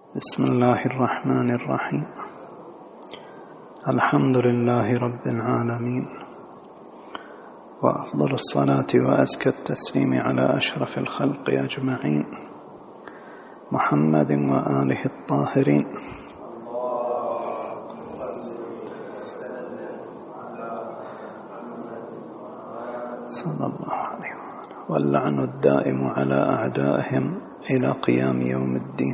بسم الله الرحمن الرحيم. الحمد لله رب العالمين، وأفضل الصلاة وأزكى التسليم على أشرف الخلق أجمعين، محمد وآله الطاهرين. صلى الله عليه وسلم. واللعن الدائم على أعدائهم إلى قيام يوم الدين.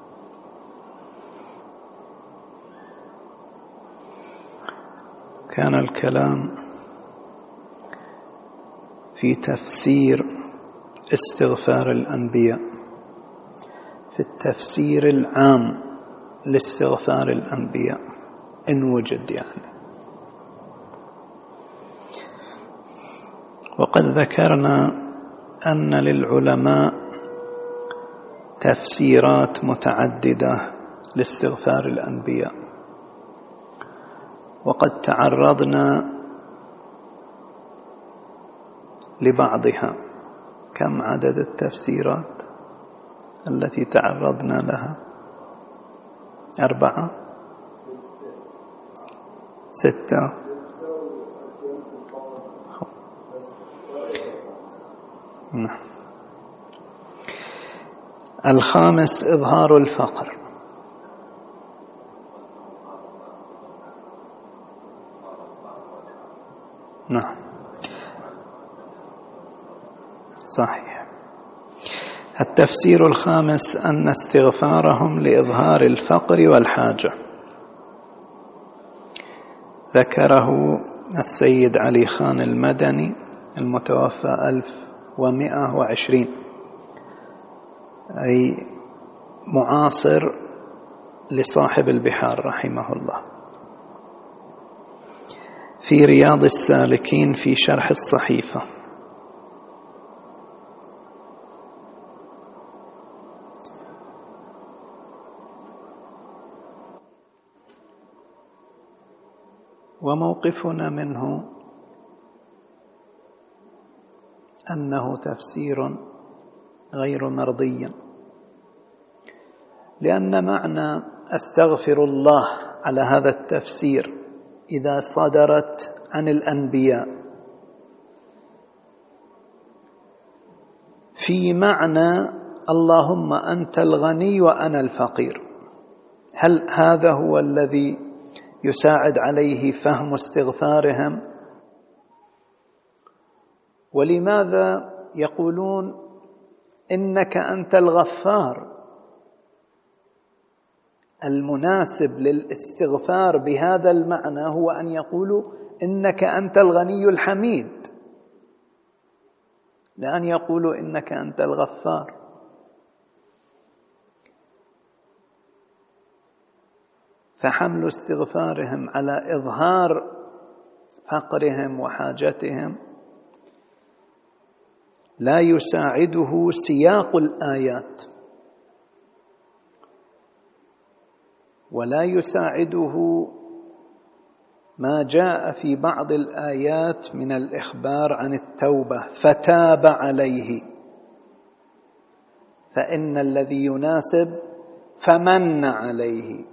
كان الكلام في تفسير استغفار الأنبياء، في التفسير العام لاستغفار الأنبياء إن وجد يعني. وقد ذكرنا أن للعلماء تفسيرات متعددة لاستغفار الأنبياء، وقد تعرضنا لبعضها. كم عدد التفسيرات التي تعرضنا لها؟ 4 6 نعم. الخامس إظهار الفقر. نعم صحيح. التفسير الخامس أن استغفارهم لإظهار الفقر والحاجة، ذكره السيد علي خان المدني المتوفى 1120، أي معاصر لصاحب البحار رحمه الله، في رياض السالكين في شرح الصحيفة. وموقفنا منه أنه تفسير غير مرضي، لأن معنى أستغفر الله على هذا التفسير إذا صدرت عن الأنبياء في معنى اللهم أنت الغني وأنا الفقير، هل هذا هو الذي يساعد عليه فهم استغفارهم؟ ولماذا يقولون إنك أنت الغفار؟ المناسب للاستغفار بهذا المعنى هو أن يقولوا إنك أنت الغني الحميد، لأن يقولوا إنك أنت الغفار. فحمل استغفارهم على إظهار فقرهم وحاجتهم لا يساعده سياق الآيات، ولا يساعده ما جاء في بعض الآيات من الإخبار عن التوبة فتاب عليه، فإن الذي يناسب فمن عليه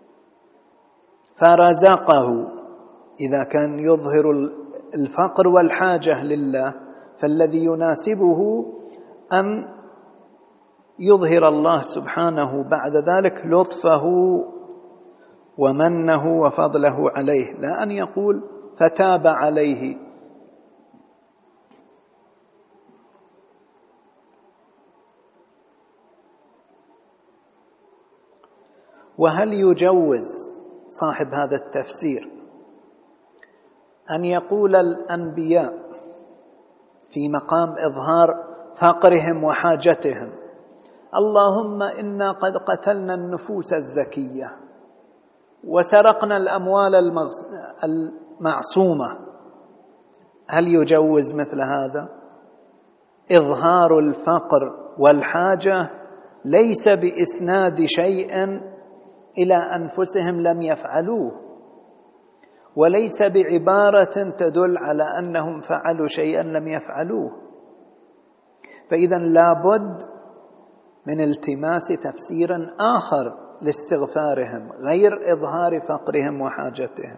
فرزقه. إذا كان يظهر الفقر والحاجة لله، فالذي يناسبه أن يظهر الله سبحانه بعد ذلك لطفه ومنه وفضله عليه، لا أن يقول فتاب عليه. وهل يجوز صاحب هذا التفسير أن يقول الأنبياء في مقام إظهار فقرهم وحاجتهم اللهم إنا قد قتلنا النفوس الزكية وسرقنا الأموال المعصومة، هل يجوز مثل هذا؟ إظهار الفقر والحاجة ليس بإسناد شيء إلى أنفسهم لم يفعلوه، وليس بعبارة تدل على أنهم فعلوا شيئا لم يفعلوه. فإذا لابد من التماس تفسير آخر لاستغفارهم غير إظهار فقرهم وحاجتهم.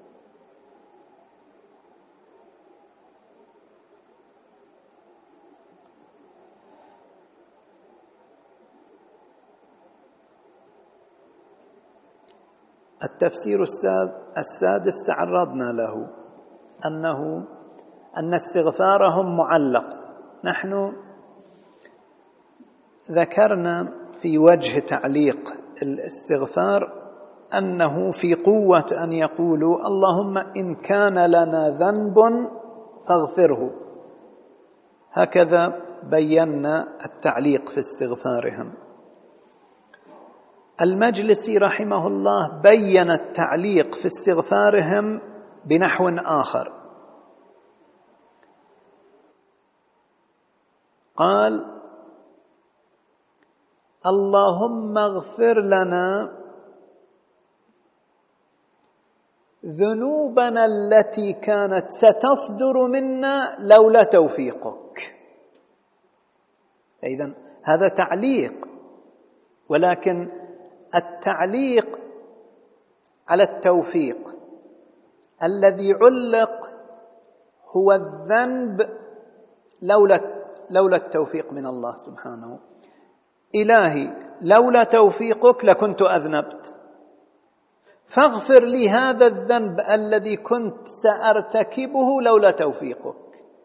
التفسير السادس تعرضنا له، أن استغفارهم معلق. نحن ذكرنا في وجه تعليق الاستغفار أنه في قوة أن يقولوا اللهم إن كان لنا ذنب فاغفره. هكذا بينا التعليق في استغفارهم. المجلسي رحمه الله بين التعليق في استغفارهم بنحو آخر، قال اللهم اغفر لنا ذنوبنا التي كانت ستصدر منا لولا توفيقك. إذن هذا تعليق، ولكن التعليق على التوفيق الذي علق هو الذنب لولا التوفيق من الله سبحانه. إلهي لولا توفيقك لكنت أذنبت، فاغفر لي هذا الذنب الذي كنت سأرتكبه لولا توفيقك.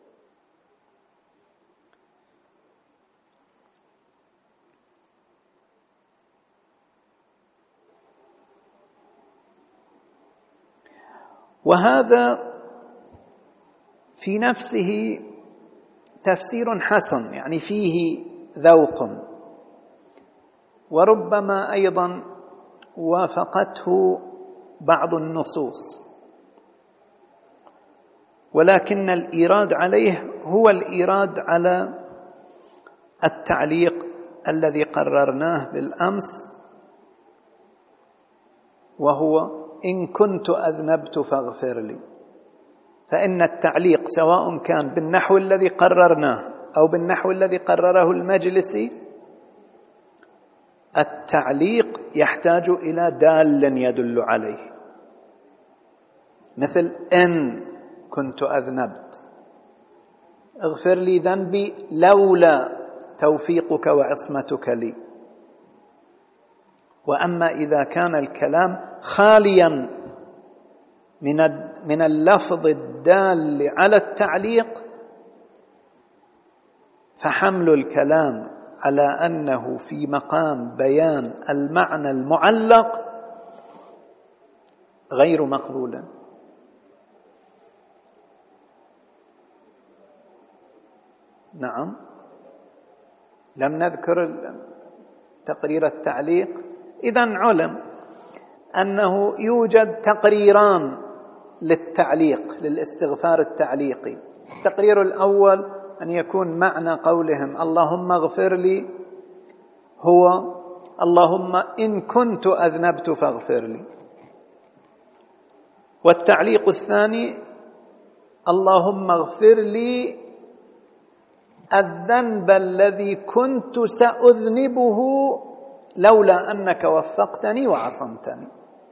وهذا في نفسه تفسير حسن، يعني فيه ذوق، وربما أيضا وافقته بعض النصوص، ولكن الإيراد عليه هو الإيراد على التعليق الذي قررناه بالأمس، وهو إن كنت أذنبت فاغفر لي. فإن التعليق سواء كان بالنحو الذي قررناه أو بالنحو الذي قرره المجلسي، التعليق يحتاج إلى دال يدل عليه، مثل إن كنت أذنبت، اغفر لي ذنبي لولا توفيقك وعصمتك لي. وأما إذا كان الكلام خاليا من اللفظ الدال على التعليق، فحمل الكلام على أنه في مقام بيان المعنى المعلق غير مقبول. نعم، لم نذكر تقرير التعليق. إذن علم أنه يوجد تقريران للتعليق، للاستغفار التعليقي. التقرير الأول أن يكون معنى قولهم اللهم اغفر لي هو اللهم إن كنت أذنبت فاغفر لي. والتعليق الثاني اللهم اغفر لي الذنب الذي كنت سأذنبه لولا أنك وفقتني وعصمتني.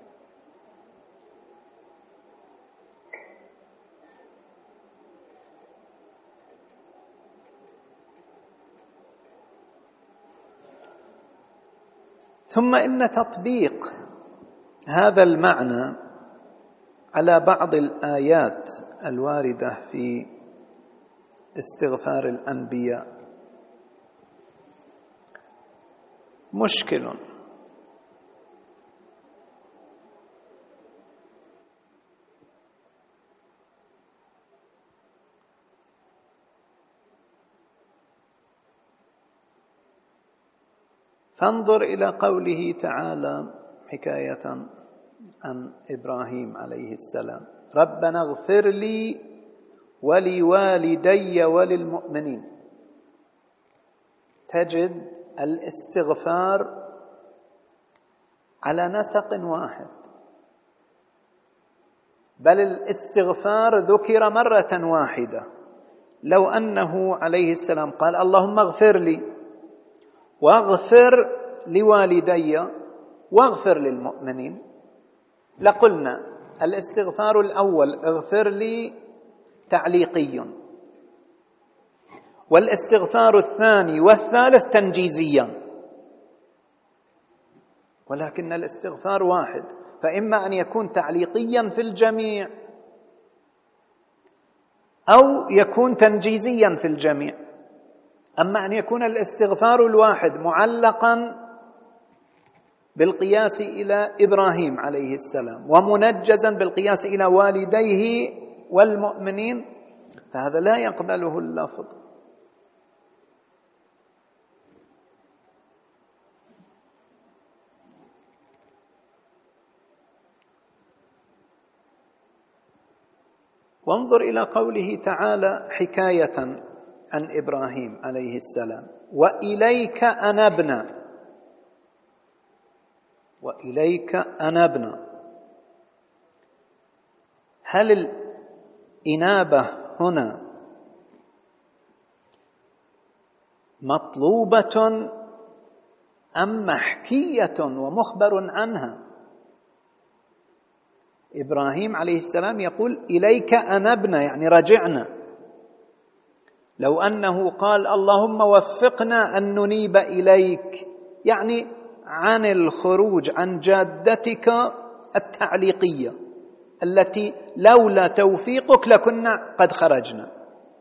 ثم إن تطبيق هذا المعنى على بعض الآيات الواردة في استغفار الأنبياء مشكل. فانظر إلى قوله تعالى حكاية عن إبراهيم عليه السلام: ربنا اغفر لي ولوالدي وللمؤمنين. تجد الاستغفار على نسق واحد، بل الاستغفار ذكر مرة واحدة. لو أنه عليه السلام قال اللهم اغفر لي واغفر لوالدي واغفر للمؤمنين، لقلنا الاستغفار الأول اغفر لي تعليقي، والاستغفار الثاني والثالث تنجيزيا، ولكن الاستغفار واحد، فإما أن يكون تعليقيا في الجميع أو يكون تنجيزيا في الجميع. أما أن يكون الاستغفار الواحد معلقا بالقياس إلى إبراهيم عليه السلام ومنجزا بالقياس إلى والديه والمؤمنين، فهذا لا يقبله اللفظ. وانظر إلى قوله تعالى حكاية عن إبراهيم عليه السلام: وإليك أنبنا، وإليك أنبنا. هل الإنابة هنا مطلوبة أم محكية ومخبر عنها؟ إبراهيم عليه السلام يقول إليك أنبنا، يعني رجعنا. لو أنه قال اللهم وفقنا أن ننيب إليك، يعني عن الخروج عن جادتك التعليقية التي لولا توفيقك لكنا قد خرجنا،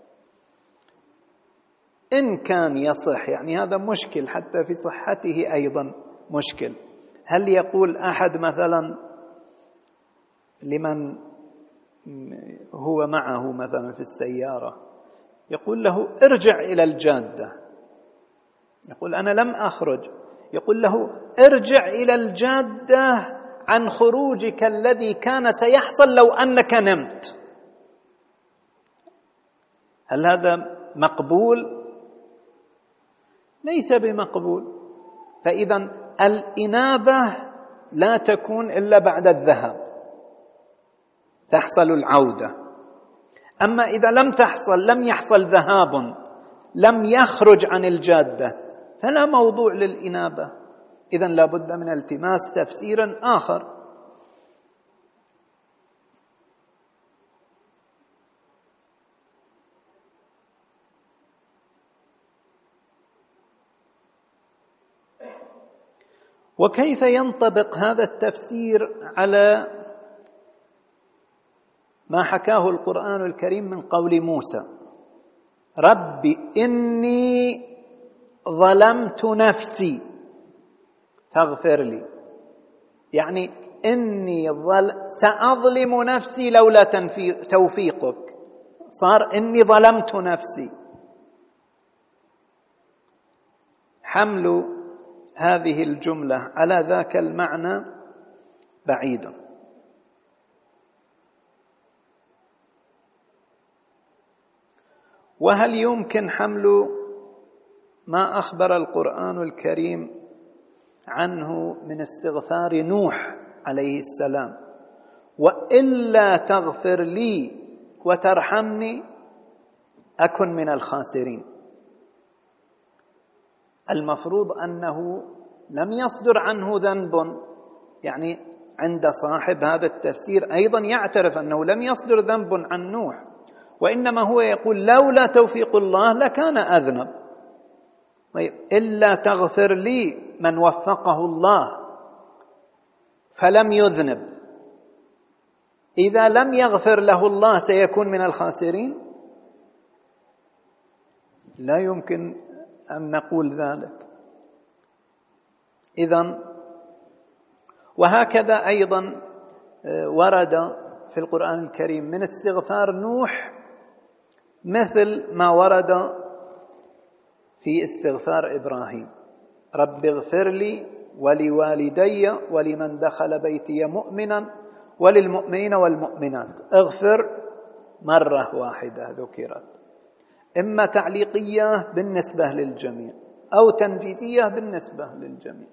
إن كان يصح، يعني هذا مشكل حتى في صحته أيضا مشكل. هل يقول أحد مثلا لمن هو معه مثلا في السيارة، يقول له ارجع إلى الجادة، يقول أنا لم أخرج، يقول له ارجع إلى الجادة عن خروجك الذي كان سيحصل لو أنك نمت؟ هل هذا مقبول؟ ليس بمقبول. فإذا الإنابة لا تكون إلا بعد الذهاب، تحصل العودة. أما إذا لم تحصل، لم يحصل ذهاب، لم يخرج عن الجادة، فلا موضوع للإنابة. إذن لا بد من التماس تفسير آخر. وكيف ينطبق هذا التفسير على ما حكاه القرآن الكريم من قول موسى: رب إني ظلمت نفسي فاغفر لي، يعني إني سأظلم نفسي لولا توفيقك، صار إني ظلمت نفسي. حمل هذه الجملة على ذاك المعنى بعيد. وهل يمكن حمل ما أخبر القرآن الكريم عنه من استغفار نوح عليه السلام: وإلا تغفر لي وترحمني أكن من الخاسرين؟ المفروض أنه لم يصدر عنه ذنب، يعني عند صاحب هذا التفسير أيضا يعترف أنه لم يصدر ذنب عن نوح، وإنما هو يقول لولا توفيق الله لكان أذنب. طيب إلا تغفر لي من وفقه الله فلم يذنب، إذا لم يغفر له الله سيكون من الخاسرين؟ لا يمكن أن نقول ذلك. إذن وهكذا أيضا ورد في القرآن الكريم من استغفار نوح مثل ما ورد في استغفار إبراهيم: رب اغفر لي ولوالدي ولمن دخل بيتي مؤمنا وللمؤمنين والمؤمنات. اغفر مرة واحدة ذكرت، إما تعليقية بالنسبة للجميع أو تنجيزية بالنسبة للجميع.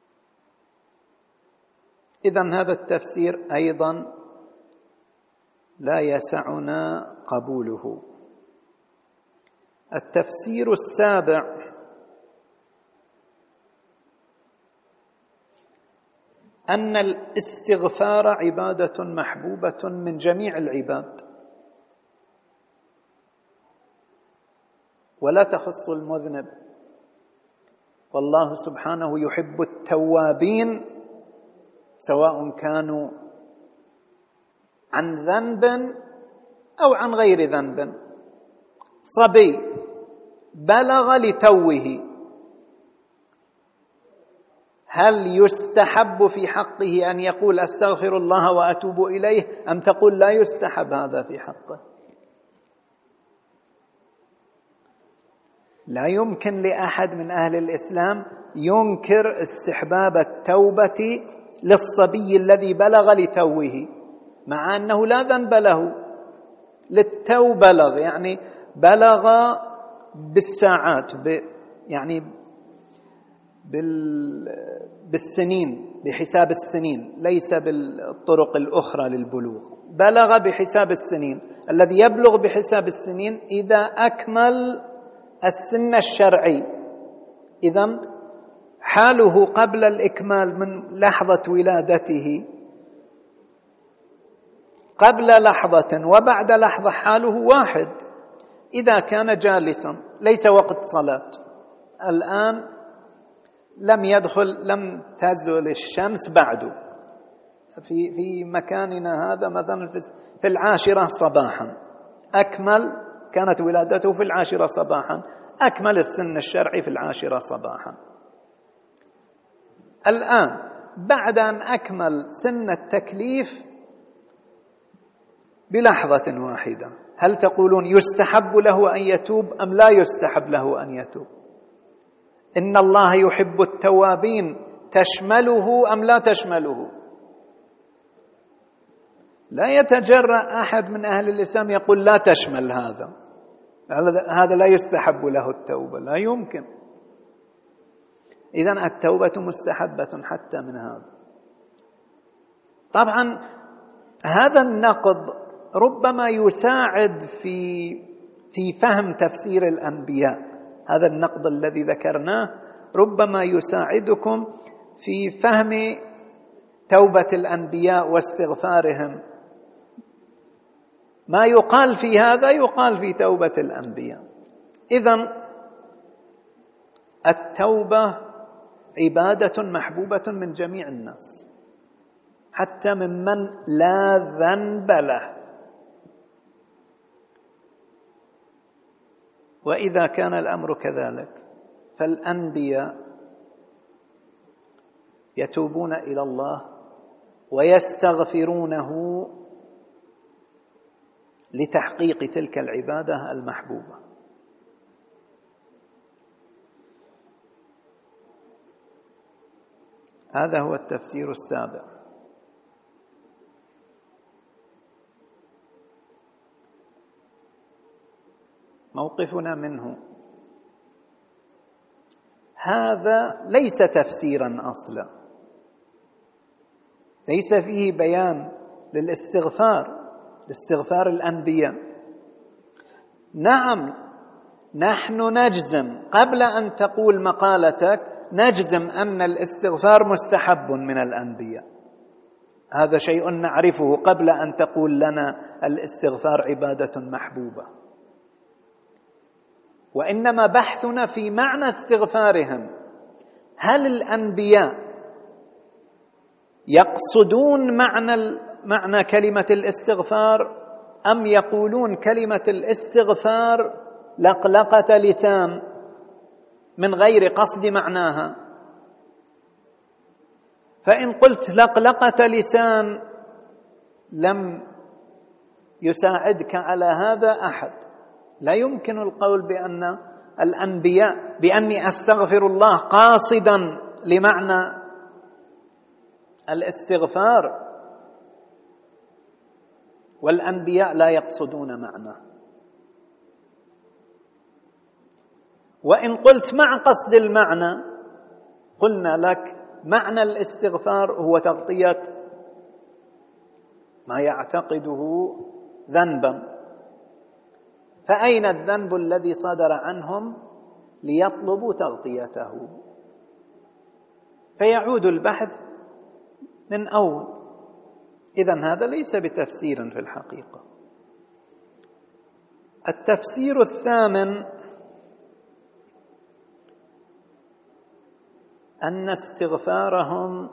إذن هذا التفسير أيضا لا يسعنا قبوله. التفسير السابع: أن الاستغفار عبادة محبوبة من جميع العباد، ولا تخص المذنب، والله سبحانه يحب التوابين سواء كانوا عن ذنب أو عن غير ذنب. صبي بلغ لتوه، هل يستحب في حقه أن يقول أستغفر الله وأتوب إليه، أم تقول لا يستحب هذا في حقه؟ لا يمكن لأحد من أهل الإسلام ينكر استحباب التوبة للصبي الذي بلغ لتوه، مع أنه لا ذنب له. للتو بلغ يعني بلغ بالساعات، يعني بالسنين، بحساب السنين، ليس بالطرق الأخرى للبلوغ. بلغ بحساب السنين. الذي يبلغ بحساب السنين إذا أكمل السن الشرعي، إذن حاله قبل الإكمال من لحظة ولادته، قبل لحظة وبعد لحظة حاله واحد. إذا كان جالسا ليس وقت صلاة، الآن لم تزل الشمس بعد، في مكاننا هذا مثلا في 10 صباحا أكمل، كانت ولادته في 10 صباحا، أكمل السن الشرعي في 10 صباحا. الآن بعد أن أكمل سن التكليف بلحظة واحدة، هل تقولون يستحب له أن يتوب أم لا يستحب له أن يتوب؟ إن الله يحب التوابين تشمله أم لا تشمله؟ لا يتجرأ أحد من أهل الإسلام يقول لا تشمل هذا لا يستحب له التوبة، لا يمكن. إذن التوبة مستحبة حتى من هذا. طبعا هذا النقد ربما يساعد في فهم تفسير الأنبياء. هذا النقد الذي ذكرناه ربما يساعدكم في فهم توبة الأنبياء واستغفارهم. ما يقال في هذا يقال في توبة الأنبياء. إذن التوبة عبادة محبوبة من جميع الناس، حتى ممن لا ذنب له. وإذا كان الأمر كذلك فالأنبياء يتوبون إلى الله ويستغفرونه لتحقيق تلك العبادة المحبوبة. هذا هو التفسير السابع. موقفنا منه: هذا ليس تفسيرا أصلا، ليس فيه بيان لاستغفار الأنبياء. نعم، نحن نجزم قبل أن تقول مقالتك، نجزم أن الاستغفار مستحب من الأنبياء. هذا شيء نعرفه قبل أن تقول لنا الاستغفار عبادة محبوبة. وإنما بحثنا في معنى استغفارهم. هل الأنبياء يقصدون معنى كلمة الاستغفار، أم يقولون كلمة الاستغفار لقلقة لسان من غير قصد معناها؟ فإن قلت لقلقة لسان لم يساعدك على هذا أحد. لا يمكن القول بأن الأنبياء بأني أستغفر الله قاصدا لمعنى الاستغفار، والأنبياء لا يقصدون معنى. وإن قلت مع قصد المعنى، قلنا لك معنى الاستغفار هو تغطية ما يعتقده ذنبا، فأين الذنب الذي صدر عنهم ليطلبوا تغطيته؟ فيعود البحث من أول. إذن هذا ليس بتفسير في الحقيقة. التفسير الثامن أن استغفارهم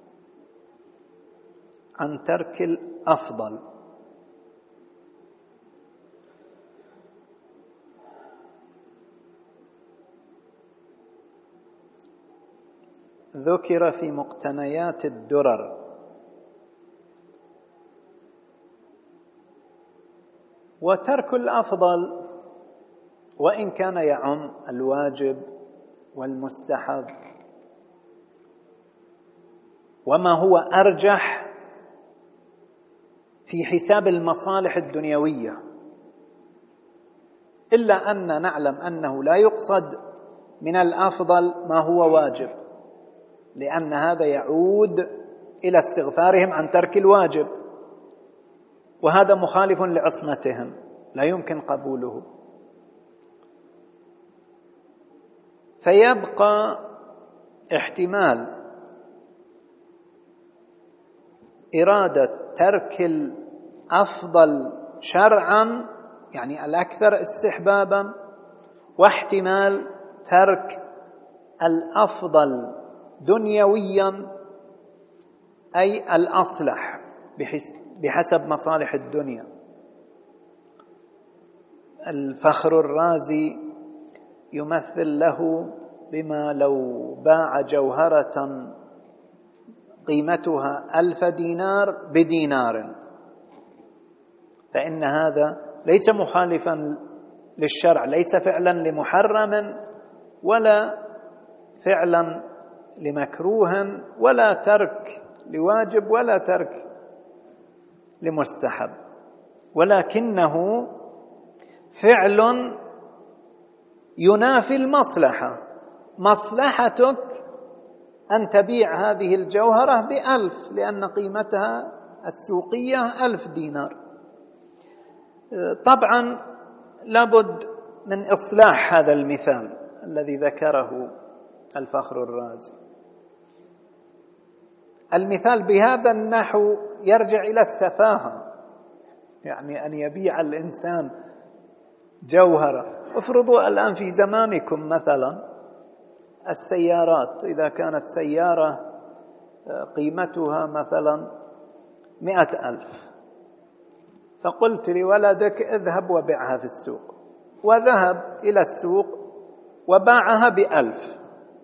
عن ترك الأفضل ذكر في مقتنيات الدرر، وترك الأفضل وإن كان يعم الواجب والمستحب وما هو أرجح في حساب المصالح الدنيوية، إلا أن نعلم أنه لا يقصد من الأفضل ما هو واجب، لأن هذا يعود إلى استغفارهم عن ترك الواجب، وهذا مخالف لعصمتهم لا يمكن قبوله. فيبقى احتمال إرادة ترك الأفضل شرعا، يعني الأكثر استحبابا، واحتمال ترك الأفضل دنيويا أي الأصلح بحسب مصالح الدنيا. الفخر الرازي يمثل له بما لو باع جوهرة قيمتها 1000 دينار بدينار، فإن هذا ليس مخالفا للشرع، ليس فعلا لمحرم ولا فعلا لمكروه ولا ترك لواجب ولا ترك لمستحب، ولكنه فعل ينافي المصلحة. مصلحتك أن تبيع هذه الجوهرة ب1000 لأن قيمتها السوقية 1000 دينار. طبعا لابد من إصلاح هذا المثال الذي ذكره الفخر الرازي. المثال بهذا النحو يرجع إلى السفاهة، يعني أن يبيع الإنسان جوهرة. افرضوا الآن في زمانكم مثلا السيارات، إذا كانت سيارة قيمتها مثلا 100,000، فقلت لولدك اذهب وبيعها في السوق، وذهب إلى السوق وباعها ب1000،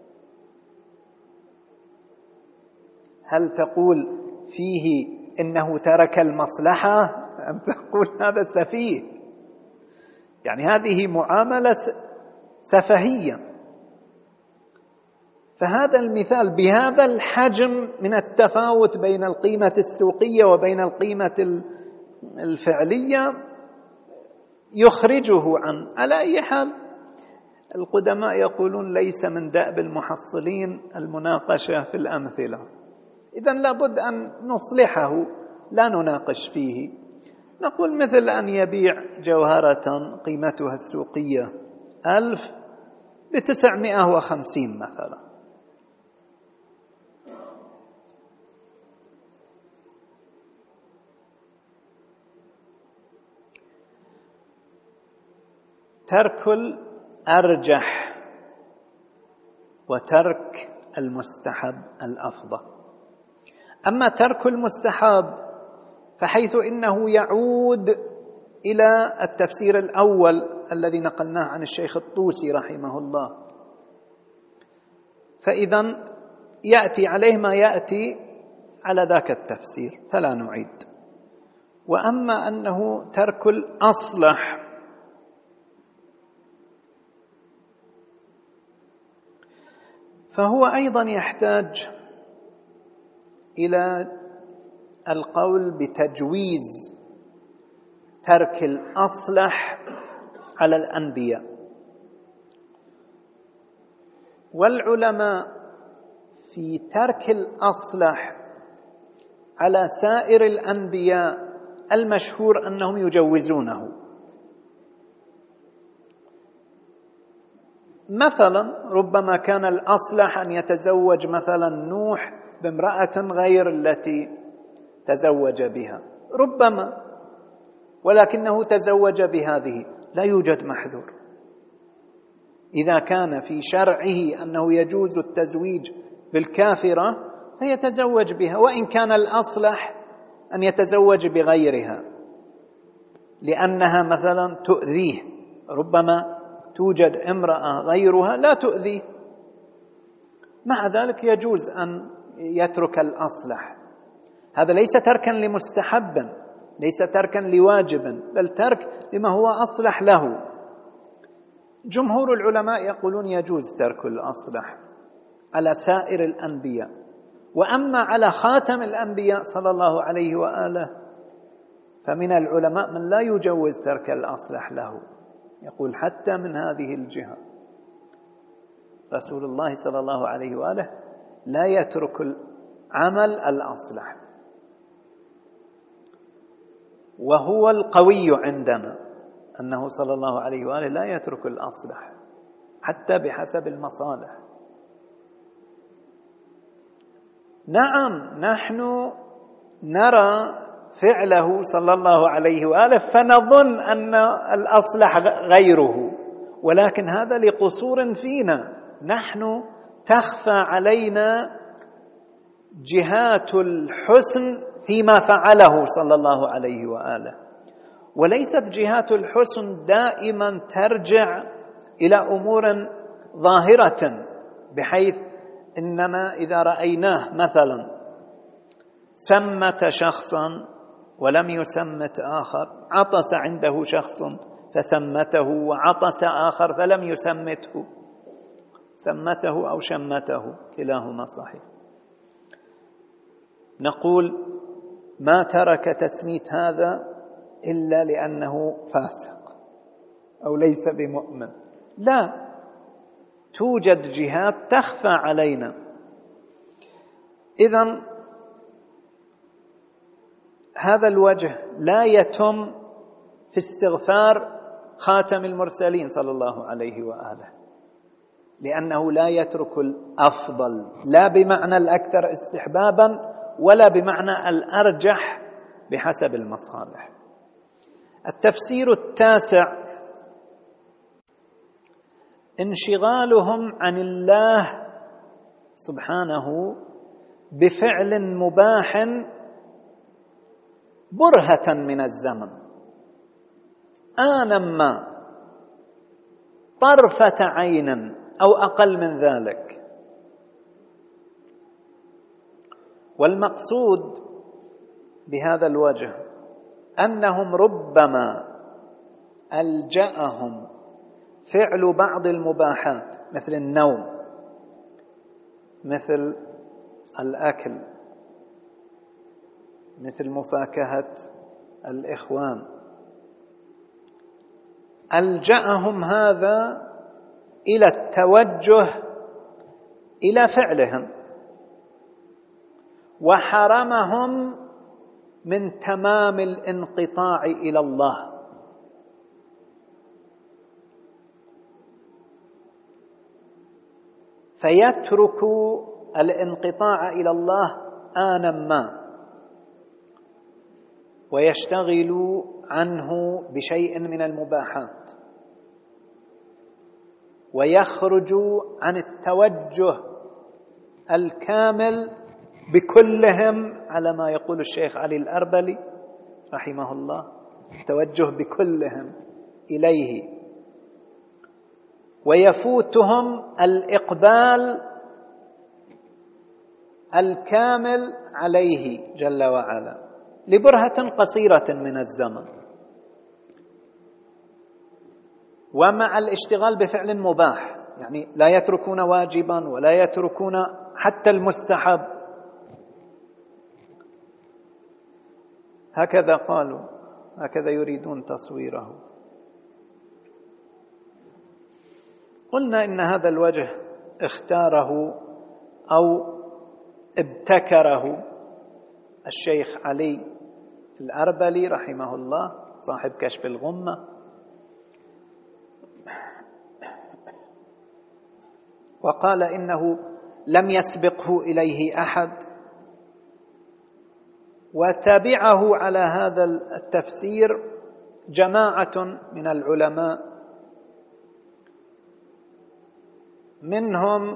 هل تقول فيه إنه ترك المصلحة أم تقول هذا سفيه؟ يعني هذه معاملة سفهية. فهذا المثال بهذا الحجم من التفاوت بين القيمة السوقية وبين القيمة الفعلية يخرجه عن. على أي حال القدماء يقولون ليس من دأب المحصلين المناقشة في الأمثلة، إذن لابد أن نصلحه لا نناقش فيه. نقول مثل أن يبيع جوهرة قيمتها السوقية 1000 ب950 مثلا، ترك الأرجح وترك المستحب الأفضل. أما ترك المستحب فحيث إنه يعود إلى التفسير الأول الذي نقلناه عن الشيخ الطوسي رحمه الله، فإذن يأتي عليه ما يأتي على ذاك التفسير فلا نعيد. وأما أنه ترك الأصلح فهو أيضا يحتاج إلى القول بتجويز ترك الأصلح على الأنبياء. والعلماء في ترك الأصلح على سائر الأنبياء المشهور أنهم يجوزونه. مثلا ربما كان الأصلح أن يتزوج مثلا نوح بامرأة غير التي تزوج بها، ربما، ولكنه تزوج بهذه، لا يوجد محذور. إذا كان في شرعه أنه يجوز التزويج بالكافرة فيتزوج بها، وإن كان الأصلح أن يتزوج بغيرها لأنها مثلا تؤذيه، ربما توجد امرأة غيرها لا تؤذيه، مع ذلك يجوز أن يترك الأصلح. هذا ليس تركا لمستحب، ليس تركا لواجب، بل ترك لما هو أصلح له. جمهور العلماء يقولون يجوز ترك الأصلح على سائر الأنبياء، وأما على خاتم الأنبياء صلى الله عليه وآله فمن العلماء من لا يجوز ترك الأصلح له، يقول حتى من هذه الجهة رسول الله صلى الله عليه وآله لا يترك العمل الأصلح، وهو القوي عندنا أنه صلى الله عليه وآله لا يترك الأصلح حتى بحسب المصالح. نعم نحن نرى فعله صلى الله عليه وآله فنظن أن الأصلح غيره، ولكن هذا لقصور فينا، نحن تخفى علينا جهات الحسن فيما فعله صلى الله عليه وآله، وليست جهات الحسن دائما ترجع إلى أمور ظاهرة، بحيث إنما إذا رأيناه مثلا سمت شخصا ولم يسمت آخر، عطس عنده شخص فسمته وعطس آخر فلم يسمته، سمته أو شمته كلاهما صحيح، نقول ما ترك تسميت هذا إلا لأنه فاسق أو ليس بمؤمن، لا، توجد جهات تخفى علينا. إذن هذا الوجه لا يتم في استغفار خاتم المرسلين صلى الله عليه وآله، لأنه لا يترك الأفضل، لا بمعنى الأكثر استحبابا ولا بمعنى الأرجح بحسب المصالح. التفسير التاسع انشغالهم عن الله سبحانه بفعل مباح برهة من الزمن، آنا ما، طرفة عين أو أقل من ذلك. والمقصود بهذا الوجه أنهم ربما ألجأهم فعل بعض المباحات مثل النوم، مثل الأكل، مثل مفاكهة الإخوان، ألجأهم هذا إلى التوجه إلى فعلهم، وحرمهم من تمام الانقطاع إلى الله. فيترك الانقطاع إلى الله آنا ما ويشتغل عنه بشيء من المباحات، ويخرج عن التوجه الكامل بكلهم على ما يقول الشيخ علي الأربلي رحمه الله، التوجه بكلهم إليه، ويفوتهم الإقبال الكامل عليه جل وعلا لبرهة قصيرة من الزمن، ومع الاشتغال بفعل مباح، يعني لا يتركون واجبا ولا يتركون حتى المستحب، هكذا قالوا، هكذا يريدون تصويره. قلنا إن هذا الوجه اختاره أو ابتكره الشيخ علي الأربلي رحمه الله صاحب كشف الغمة، وقال إنه لم يسبقه إليه أحد، وتبعه على هذا التفسير جماعة من العلماء، منهم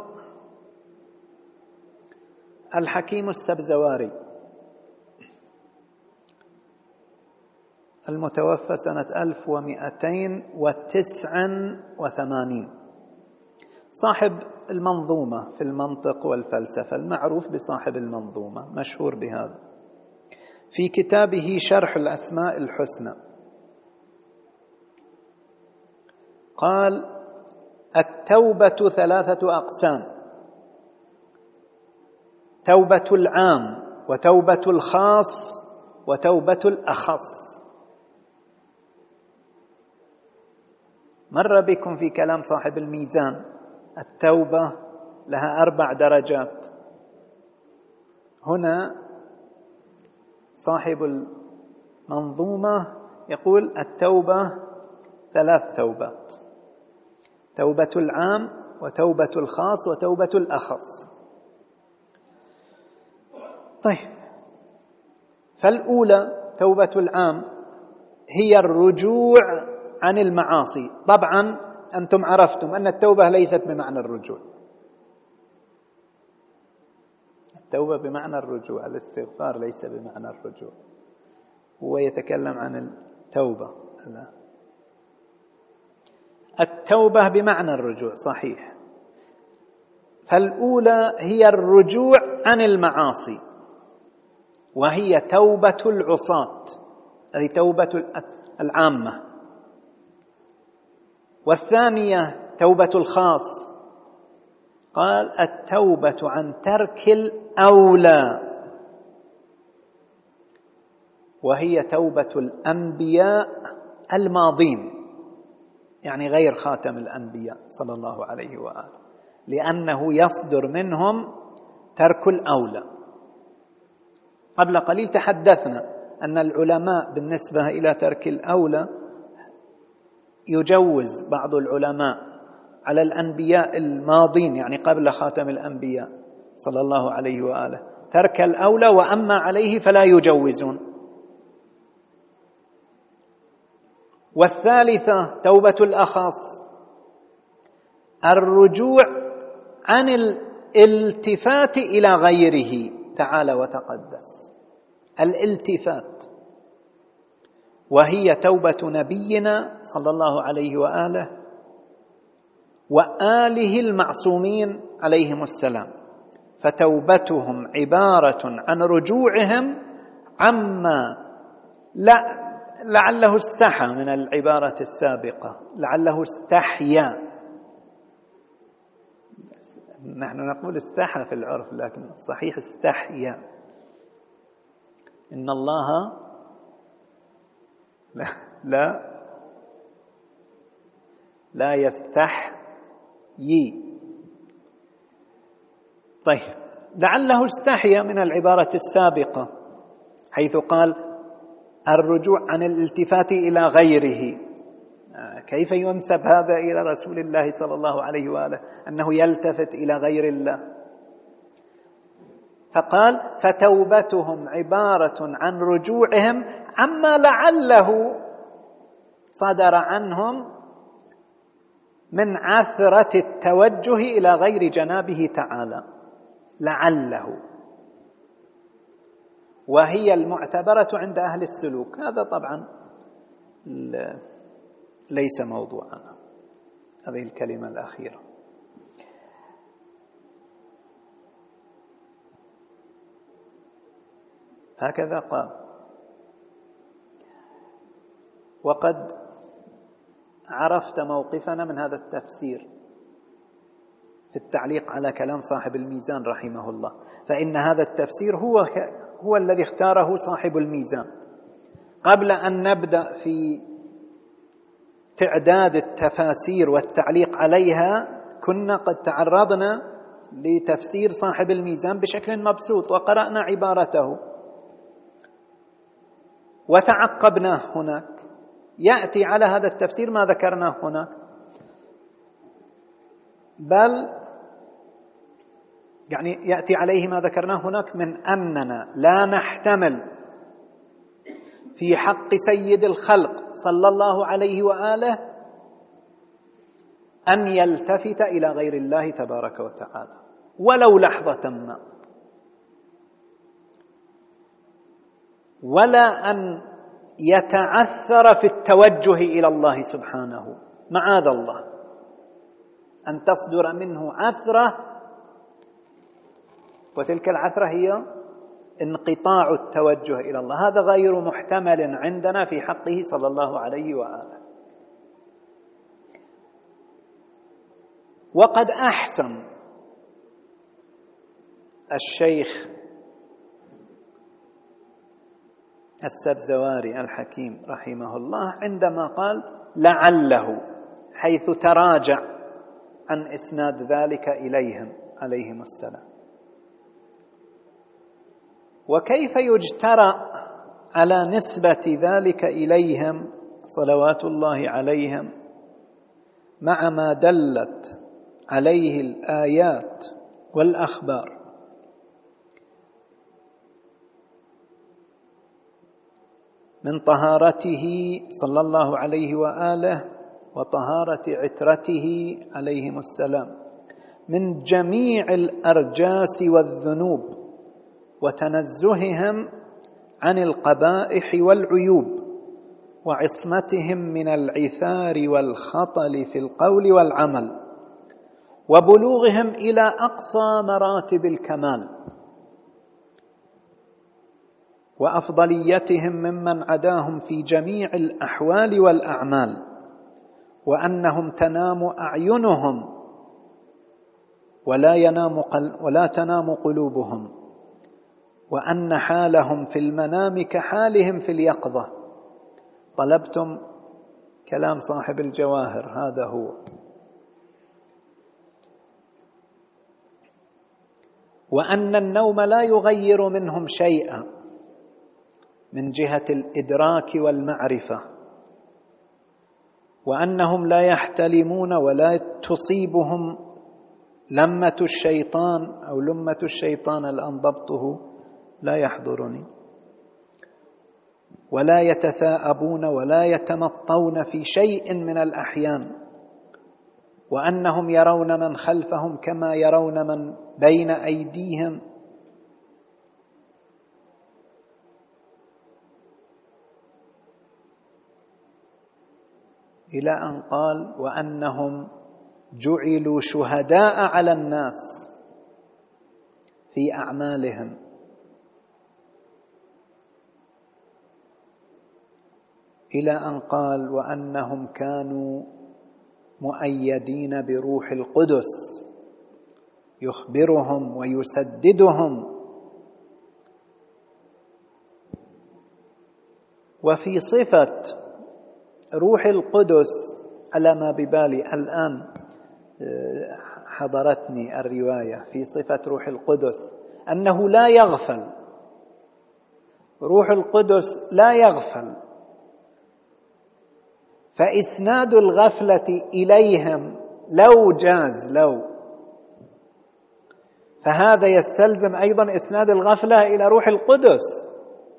الحكيم السبزواري المتوفى سنة 1289، صاحب المنظومة في المنطق والفلسفة، المعروف بصاحب المنظومة، مشهور بهذا، في كتابه شرح الأسماء الحسنى قال: التوبة 3 أقسام: توبة العام، وتوبة الخاص، وتوبة الأخص. مر بكم في كلام صاحب الميزان التوبة لها 4 درجات. هنا صاحب المنظومة يقول التوبة 3 توبات: توبة العام، وتوبة الخاص، وتوبة الأخص. طيب، فالأولى توبة العام هي الرجوع عن المعاصي. طبعا أنتم عرفتم أن التوبة ليست بمعنى الرجوع، التوبة بمعنى الرجوع، الاستغفار ليس بمعنى الرجوع، هو يتكلم عن التوبة. لا، التوبة بمعنى الرجوع صحيح. فالأولى هي الرجوع عن المعاصي، وهي توبة العصاة، هذه توبة العامة. والثانية توبة الخاص، قال التوبة عن ترك الأولى، وهي توبة الأنبياء الماضين، يعني غير خاتم الأنبياء صلى الله عليه وآله، لأنه يصدر منهم ترك الأولى. قبل قليل تحدثنا أن العلماء بالنسبة إلى ترك الأولى يجوز بعض العلماء على الأنبياء الماضين، يعني قبل خاتم الأنبياء صلى الله عليه وآله، ترك الأولى، وأما عليه فلا يجوزون. والثالثة توبة الأخص، الرجوع عن الالتفات إلى غيره تعالى وتقدس، الالتفات، وهي توبة نبينا صلى الله عليه وآله وآله المعصومين عليهم السلام. فتوبتهم عبارة عن رجوعهم عما لعله استحى من العبارة السابقة، لعله استحيا، نحن نقول استحى في العرف لكن الصحيح استحيا. إن الله لا يستحيي. طيب، لعله استحيا من العبارة السابقة حيث قال الرجوع عن الالتفات إلى غيره. كيف ينسب هذا إلى رسول الله صلى الله عليه وآله أنه يلتفت إلى غير الله؟ فقال فتوبتهم عبارة عن رجوعهم عما لعله صدر عنهم من عثرة التوجه إلى غير جنابه تعالى، لعله، وهي المعتبرة عند أهل السلوك. هذا طبعا ليس موضوعنا، هذه الكلمة الأخيرة. هكذا قال. وقد عرفت موقفنا من هذا التفسير في التعليق على كلام صاحب الميزان رحمه الله، فإن هذا التفسير هو الذي اختاره صاحب الميزان. قبل أن نبدأ في تعداد التفاسير والتعليق عليها كنا قد تعرضنا لتفسير صاحب الميزان بشكل مبسوط وقرأنا عبارته. وتعقبناه هناك، يأتي على هذا التفسير ما ذكرناه هناك، بل يعني يأتي عليه ما ذكرناه هناك من أننا لا نحتمل في حق سيد الخلق صلى الله عليه وآله أن يلتفت إلى غير الله تبارك وتعالى ولو لحظة ما، ولا أن يتعثر في التوجه إلى الله سبحانه، معاذ الله أن تصدر منه عثرة، وتلك العثرة هي انقطاع التوجه إلى الله. هذا غير محتمل عندنا في حقه صلى الله عليه وآله. وقد أحسن الشيخ السبزواري الحكيم رحمه الله عندما قال لعله، حيث تراجع عن إسناد ذلك إليهم عليهم السلام. وكيف يجترأ على نسبة ذلك إليهم صلوات الله عليهم مع ما دلت عليه الآيات والأخبار؟ من طهارته صلى الله عليه وآله وطهارة عترته عليهم السلام من جميع الأرجاس والذنوب، وتنزههم عن القبائح والعيوب، وعصمتهم من العثار والخطل في القول والعمل، وبلوغهم إلى أقصى مراتب الكمال، وأفضليتهم ممن عداهم في جميع الأحوال والأعمال، وأنهم تنام أعينهم ولا تنام قلوبهم، وأن حالهم في المنام كحالهم في اليقظة. طلبتم كلام صاحب الجواهر، هذا هو. وأن النوم لا يغير منهم شيئا من جهة الإدراك والمعرفة، وأنهم لا يحتلمون ولا تصيبهم لمة الشيطان أو لمة الشيطان الآن ضبطه لا يحضرني، ولا يتثاءبون ولا يتمطون في شيء من الأحيان، وأنهم يرون من خلفهم كما يرون من بين أيديهم، إلى أن قال وأنهم جعلوا شهداء على الناس في أعمالهم، إلى أن قال وأنهم كانوا مؤيدين بروح القدس يخبرهم ويسددهم. وفي صفة روح القدس على ما ببالي الآن حضرتني الرواية في صفة روح القدس أنه لا يغفل، روح القدس لا يغفل، فإسناد الغفلة إليهم لو جاز فهذا يستلزم أيضا إسناد الغفلة إلى روح القدس،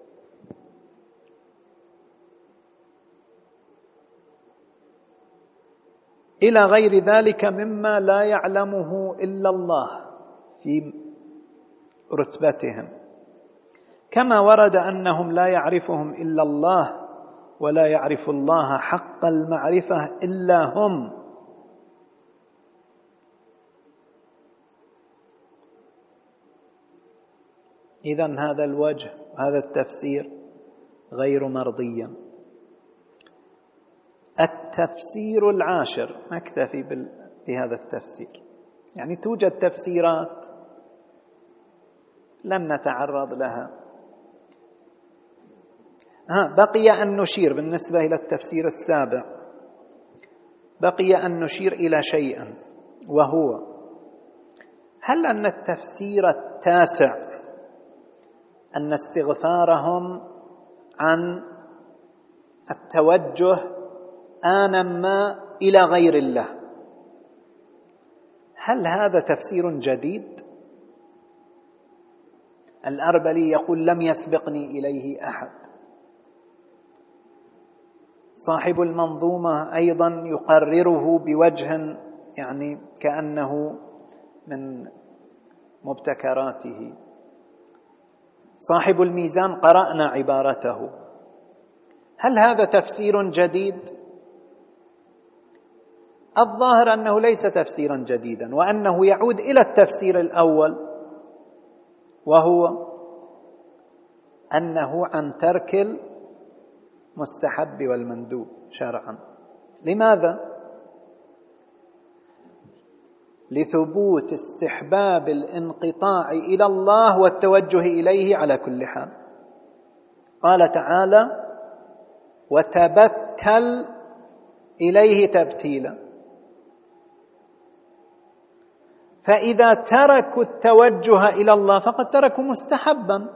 إلى غير ذلك مما لا يعلمه إلا الله في رتبتهم، كما ورد أنهم لا يعرفهم إلا الله ولا يعرف الله حق المعرفة إلا هم. إذن هذا الوجه وهذا التفسير غير مرضي. التفسير العاشر، نكتفي بهذا التفسير، يعني توجد تفسيرات لن نتعرض لها. بقي أن نشير بالنسبة إلى التفسير السابع، بقي أن نشير إلى شيء، وهو هل أن التفسير التاسع أن استغفارهم عن التوجه آنا ما إلى غير الله، هل هذا تفسير جديد؟ الأربلي يقول لم يسبقني إليه أحد. صاحب المنظومة أيضا يقرره بوجه يعني كأنه من مبتكراته. صاحب الميزان قرأنا عبارته، هل هذا تفسير جديد؟ الظاهر أنه ليس تفسيرا جديدا، وأنه يعود إلى التفسير الأول، وهو أنه عن ترك المستحب والمندوب شرعا. لماذا؟ لثبوت استحباب الانقطاع إلى الله والتوجه إليه على كل حال. قال تعالى: وتبتل إليه تبتيلا. فإذا تركوا التوجه إلى الله فقد تركوا مستحبا،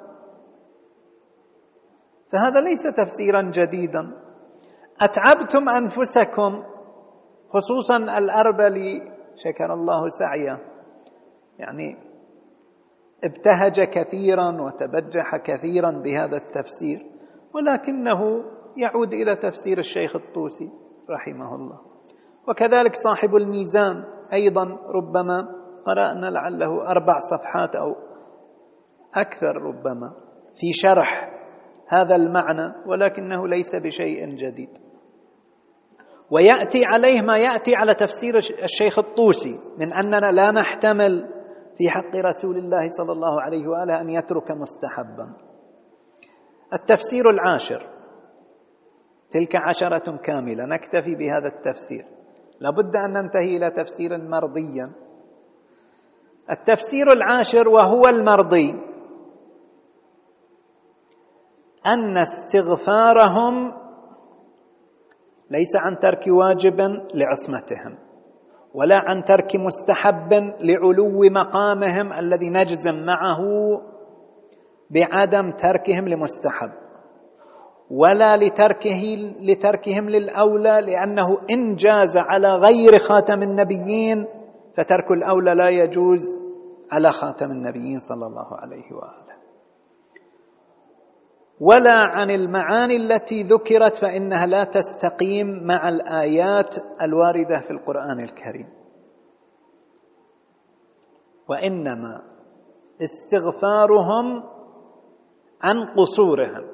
فهذا ليس تفسيرا جديدا. أتعبتم أنفسكم، خصوصا الأربلي شكر الله سعيه، يعني ابتهج كثيرا وتبجح كثيرا بهذا التفسير، ولكنه يعود إلى تفسير الشيخ الطوسي رحمه الله. وكذلك صاحب الميزان أيضا ربما قرأنا لعله 4 صفحات أو أكثر ربما في شرح هذا المعنى، ولكنه ليس بشيء جديد. ويأتي عليه ما يأتي على تفسير الشيخ الطوسي من أننا لا نحتمل في حق رسول الله صلى الله عليه وآله أن يترك مستحبا. التفسير العاشر، تلك 10 كاملة، نكتفي بهذا التفسير، لابد أن ننتهي إلى تفسير مرضيا. التفسير العاشر وهو المرضي، أن استغفارهم ليس عن ترك واجب لعصمتهم، ولا عن ترك مستحب لعلو مقامهم الذي نجزم معه بعدم تركهم لمستحب، ولا لتركهم للأولى، لأنه إن جاز على غير خاتم النبيين فترك الأولى لا يجوز على خاتم النبيين صلى الله عليه وآله. ولا عن المعاني التي ذكرت، فإنها لا تستقيم مع الآيات الواردة في القرآن الكريم، وإنما استغفارهم عن قصورهم.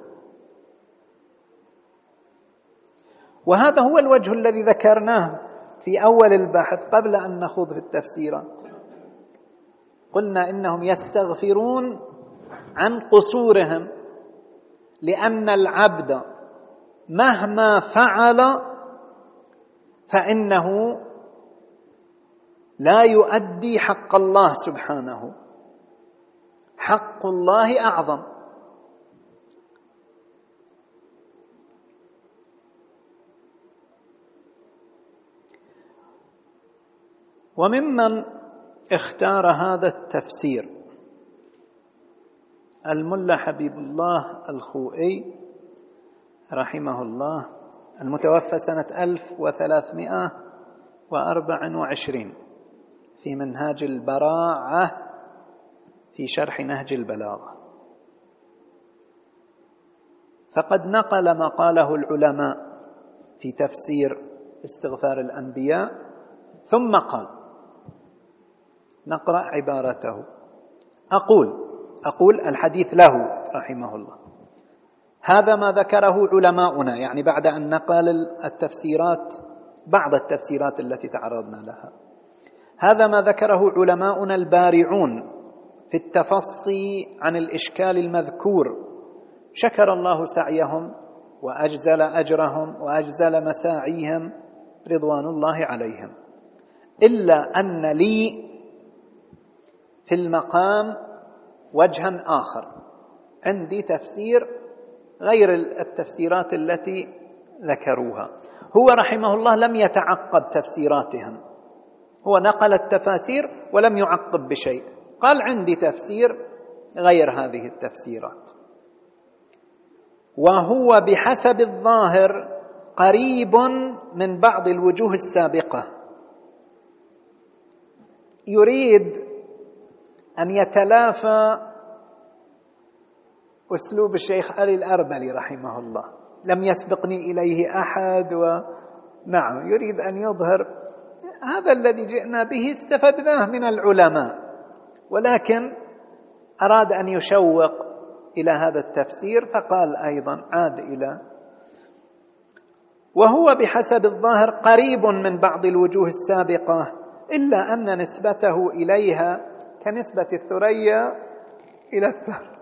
وهذا هو الوجه الذي ذكرناه في أول البحث قبل أن نخوض في التفسيرات. قلنا إنهم يستغفرون عن قصورهم، لأن العبد مهما فعل فإنه لا يؤدي حق الله سبحانه، حق الله أعظم. وممن اختار هذا التفسير الملا حبيب الله الخوئي رحمه الله، المتوفى سنة 1324، في منهاج البراعة في شرح نهج البلاغة. فقد نقل ما قاله العلماء في تفسير استغفار الأنبياء، ثم قال، نقرأ عبارته: أقول الحديث له رحمه الله، هذا ما ذكره علماؤنا، يعني بعد أن نقل التفسيرات، بعض التفسيرات التي تعرضنا لها، هذا ما ذكره علماؤنا البارعون في التفصي عن الإشكال المذكور، شكر الله سعيهم وأجزل أجرهم وأجزل مساعيهم رضوان الله عليهم، إلا أن لي في المقام وجها آخر، عندي تفسير غير التفسيرات التي ذكروها. هو رحمه الله لم يتعقب تفسيراتهم، هو نقل التفاسير ولم يعقب بشيء، قال عندي تفسير غير هذه التفسيرات. وهو بحسب الظاهر قريب من بعض الوجوه السابقة. يريد أن يتلافى أسلوب الشيخ علي الأربلي رحمه الله، لم يسبقني إليه أحد، ونعم يريد أن يظهر هذا الذي جئنا به استفدناه من العلماء، ولكن أراد أن يشوق إلى هذا التفسير فقال أيضا عاد إلى وهو بحسب الظاهر قريب من بعض الوجوه السابقة، إلا أن نسبته إليها كنسبة الثريا إلى الثر،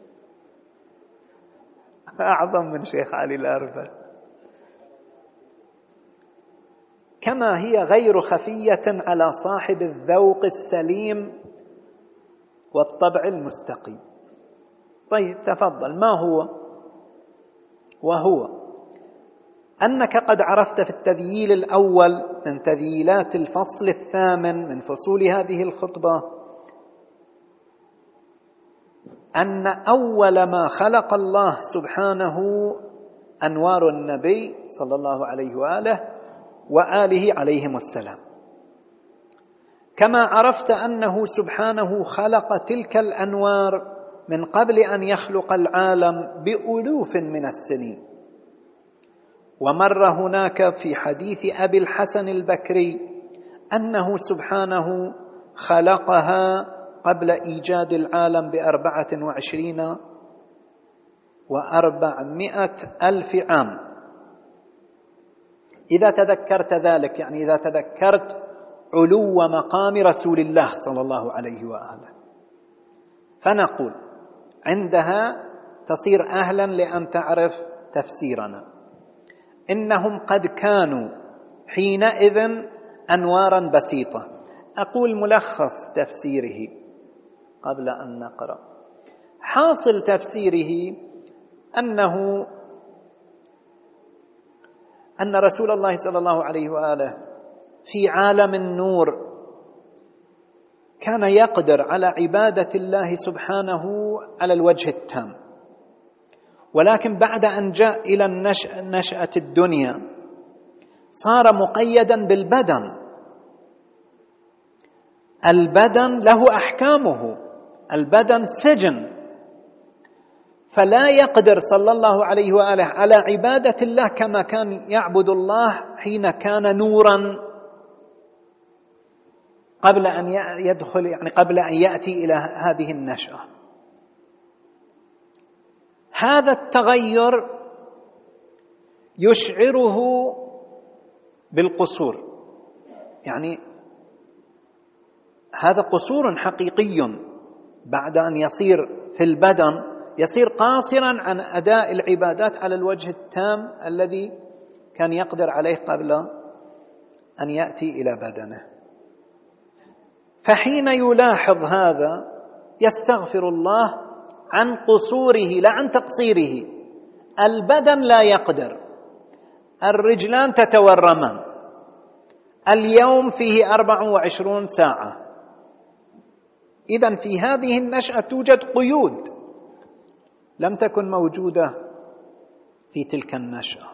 أعظم من شيخ علي الأربل، كما هي غير خفية على صاحب الذوق السليم والطبع المستقيم. طيب تفضل، ما هو؟ وهو أنك قد عرفت في التذييل الأول من تذييلات الفصل الثامن من فصول هذه الخطبة أن أول ما خلق الله سبحانه أنوار النبي صلى الله عليه وآله عليهم السلام، كما عرفت أنه سبحانه خلق تلك الأنوار من قبل أن يخلق العالم بألوف من السنين. ومر هناك في حديث أبي الحسن البكري أنه سبحانه خلقها قبل إيجاد العالم ب24 و400,000 عام. إذا تذكرت ذلك، يعني إذا تذكرت علو مقام رسول الله صلى الله عليه وآله، فنقول عندها تصير أهلا لأن تعرف تفسيرنا. إنهم قد كانوا حينئذ أنوارا بسيطة. أقول ملخص تفسيره قبل أن نقرأ. حاصل تفسيره أن رسول الله صلى الله عليه وآله في عالم النور كان يقدر على عبادة الله سبحانه على الوجه التام، ولكن بعد أن جاء إلى نشأة الدنيا صار مقيدا بالبدن. البدن له أحكامه، البدن سجن، فلا يقدر صلى الله عليه وآله على عبادة الله كما كان يعبد الله حين كان نورا قبل أن يدخل، يعني قبل أن يأتي إلى هذه النشأة. هذا التغير يشعره بالقصور، يعني هذا قصور حقيقي بعد أن يصير في البدن، يصير قاصرا عن أداء العبادات على الوجه التام الذي كان يقدر عليه قبل أن يأتي إلى بدنه. فحين يلاحظ هذا يستغفر الله عن قصوره لا عن تقصيره. البدن لا يقدر، الرجلان تتورمان، اليوم فيه 24 ساعة. إذن في هذه النشأة توجد قيود لم تكن موجودة في تلك النشأة.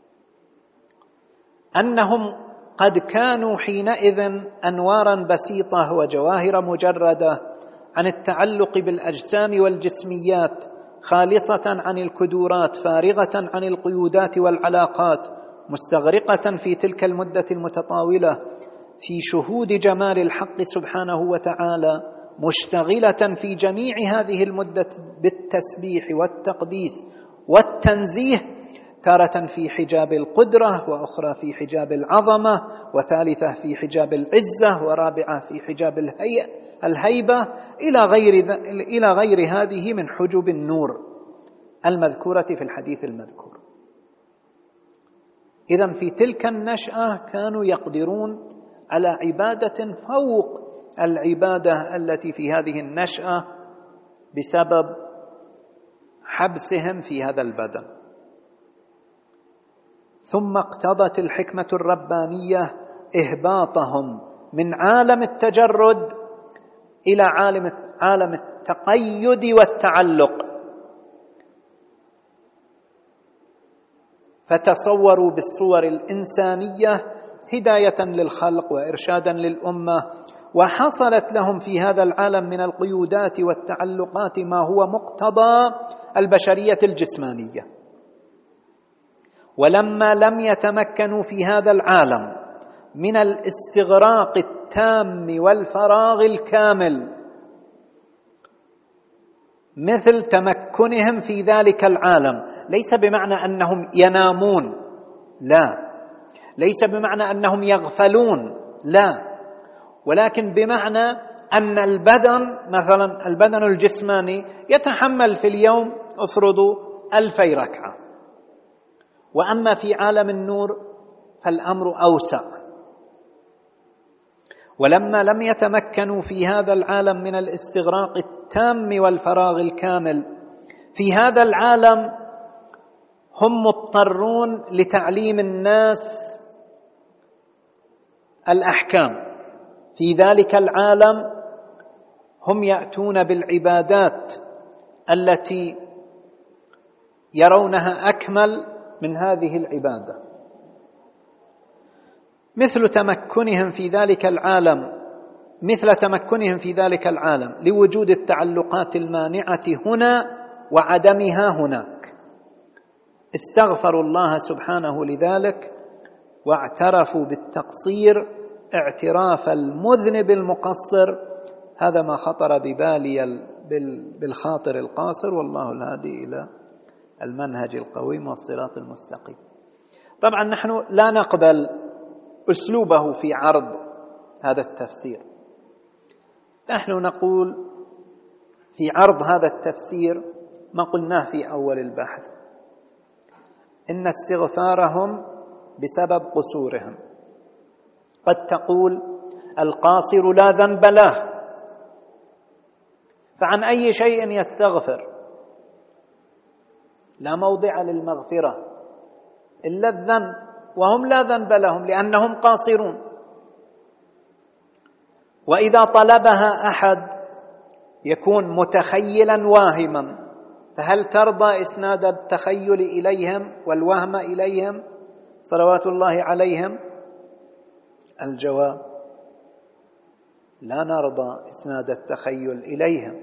أنهم قد كانوا حينئذ أنوارا بسيطة وجواهر مجردة عن التعلق بالأجسام والجسميات، خالصة عن الكدورات، فارغة عن القيودات والعلاقات، مستغرقة في تلك المدة المتطاولة في شهود جمال الحق سبحانه وتعالى، مشتغلة في جميع هذه المدة بالتسبيح والتقديس والتنزيه، تارة في حجاب القدرة، وأخرى في حجاب العظمة، وثالثة في حجاب العزة، ورابعة في حجاب الهيبة، إلى غير هذه من حجب النور المذكورة في الحديث المذكور. إذن في تلك النشأة كانوا يقدرون على عبادة فوق العبادة التي في هذه النشأة بسبب حبسهم في هذا البدن. ثم اقتضت الحكمة الربانية إهباطهم من عالم التجرد إلى عالم التقيد والتعلق، فتصوروا بالصور الإنسانية هداية للخلق وإرشادا للأمة، وحصلت لهم في هذا العالم من القيودات والتعلقات ما هو مقتضى البشرية الجسمانية. ولما لم يتمكنوا في هذا العالم من الاستغراق التام والفراغ الكامل مثل تمكنهم في ذلك العالم، ليس بمعنى أنهم ينامون، لا، ليس بمعنى أنهم يغفلون، لا، ولكن بمعنى أن البدن مثلا البدن الجسماني يتحمل في اليوم افرضوا 2000 ركعة، وأما في عالم النور فالأمر أوسع. ولما لم يتمكنوا في هذا العالم من الاستغراق التام والفراغ الكامل في هذا العالم، هم مضطرون لتعليم الناس الأحكام. في ذلك العالم هم يأتون بالعبادات التي يرونها أكمل من هذه العبادة، مثل تمكنهم في ذلك العالم لوجود التعلقات المانعة هنا وعدمها هناك. استغفروا الله سبحانه لذلك واعترفوا بالتقصير اعتراف المذنب المقصر. هذا ما خطر ببالي بالخاطر القاصر، والله الهادي إلى المنهج القويم والصراط المستقيم. طبعا نحن لا نقبل أسلوبه في عرض هذا التفسير. نحن نقول في عرض هذا التفسير ما قلناه في أول البحث، إن استغفارهم بسبب قصورهم. قد تقول القاصر لا ذنب له، فعن أي شيء يستغفر؟ لا موضع للمغفرة إلا الذنب، وهم لا ذنب لهم لأنهم قاصرون. وإذا طلبها أحد يكون متخيلا واهما، فهل ترضى إسناد التخيل إليهم والوهم إليهم صلوات الله عليهم؟ الجواب لا نرضى إسناد التخيل إليهم،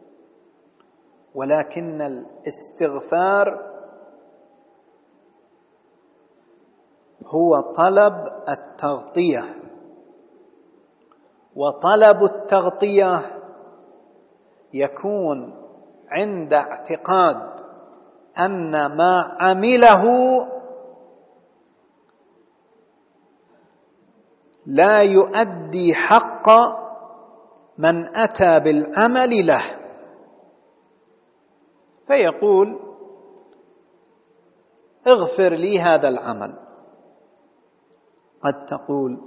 ولكن الاستغفار هو طلب التغطية، وطلب التغطية يكون عند اعتقاد أن ما عمله لا يؤدي حق من أتى بالعمل له، فيقول اغفر لي هذا العمل. قد تقول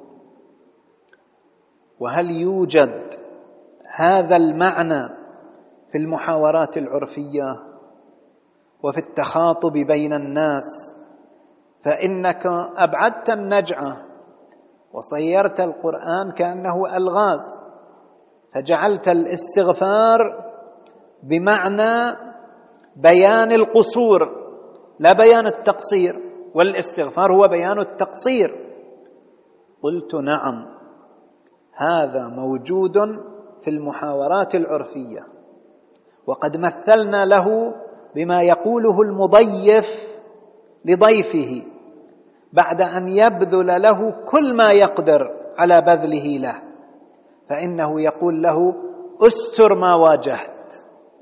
وهل يوجد هذا المعنى في المحاورات العرفية وفي التخاطب بين الناس؟ فإنك أبعدت النجعة وصيرت القرآن كأنه ألغاز، فجعلت الاستغفار بمعنى بيان القصور لا بيان التقصير، والاستغفار هو بيان التقصير. قلت نعم، هذا موجود في المحاورات العرفية، وقد مثلنا له بما يقوله المضيف لضيفه بعد أن يبذل له كل ما يقدر على بذله له، فإنه يقول له استر ما واجهت،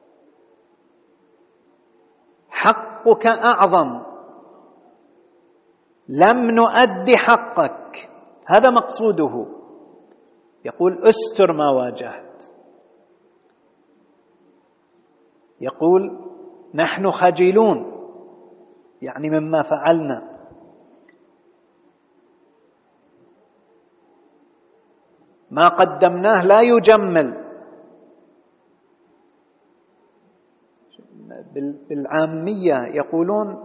حقك أعظم، لم نؤدي حقك، هذا مقصوده. يقول استر ما واجهت، يقول نحن خجلون يعني مما فعلنا، ما قدمناه لا يجمل. بالعامية يقولون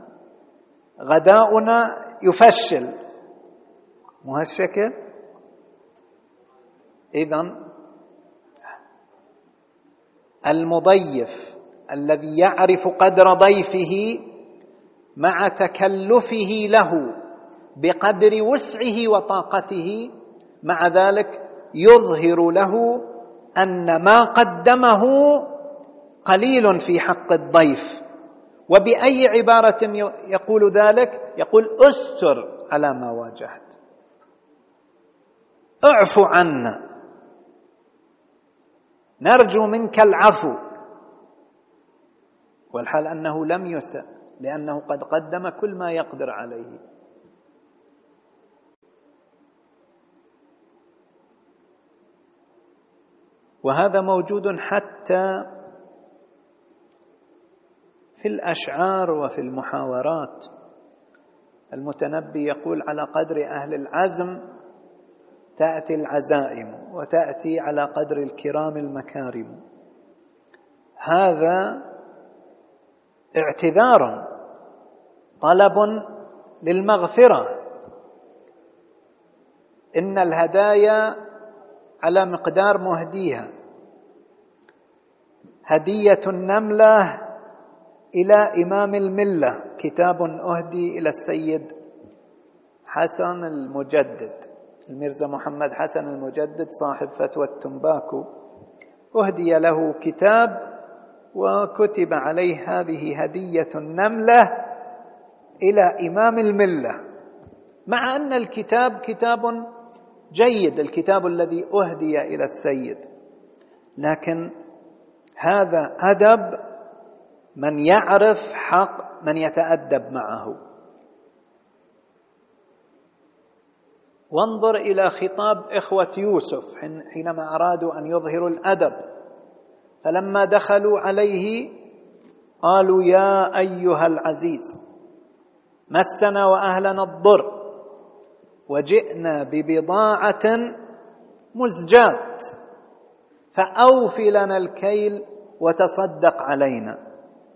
غداؤنا يفشل، مو هالشكل؟ إذن المضيف الذي يعرف قدر ضيفه مع تكلفه له بقدر وسعه وطاقته، مع ذلك يظهر له أن ما قدمه قليل في حق الضيف. وبأي عبارة يقول ذلك؟ يقول أستر على ما واجهت، اعف عنا، نرجو منك العفو، والحال أنه لم يسأ لأنه قد قدم كل ما يقدر عليه. وهذا موجود حتى في الأشعار وفي المحاورات. المتنبي يقول: على قدر أهل العزم تأتي العزائم، وتأتي على قدر الكرام المكارم. هذا اعتذار، طلب للمغفرة. إن الهدايا على مقدار مهديها. هدية النملة إلى إمام الملة، كتاب أهدي إلى السيد حسن المجدد، الميرزا محمد حسن المجدد صاحب فتوى التنباكو، أهدي له كتاب وكتب عليه: هذه هدية النملة إلى إمام الملة. مع أن الكتاب كتاب جيد، الكتاب الذي أهدي إلى السيد، لكن هذا أدب من يعرف حق من يتأدب معه. وانظر إلى خطاب إخوة يوسف حينما أرادوا أن يظهروا الأدب، فلما دخلوا عليه قالوا: يا أيها العزيز مسنا وأهلنا الضر وجئنا ببضاعة مزجاة فأوف لنا الكيل وتصدق علينا.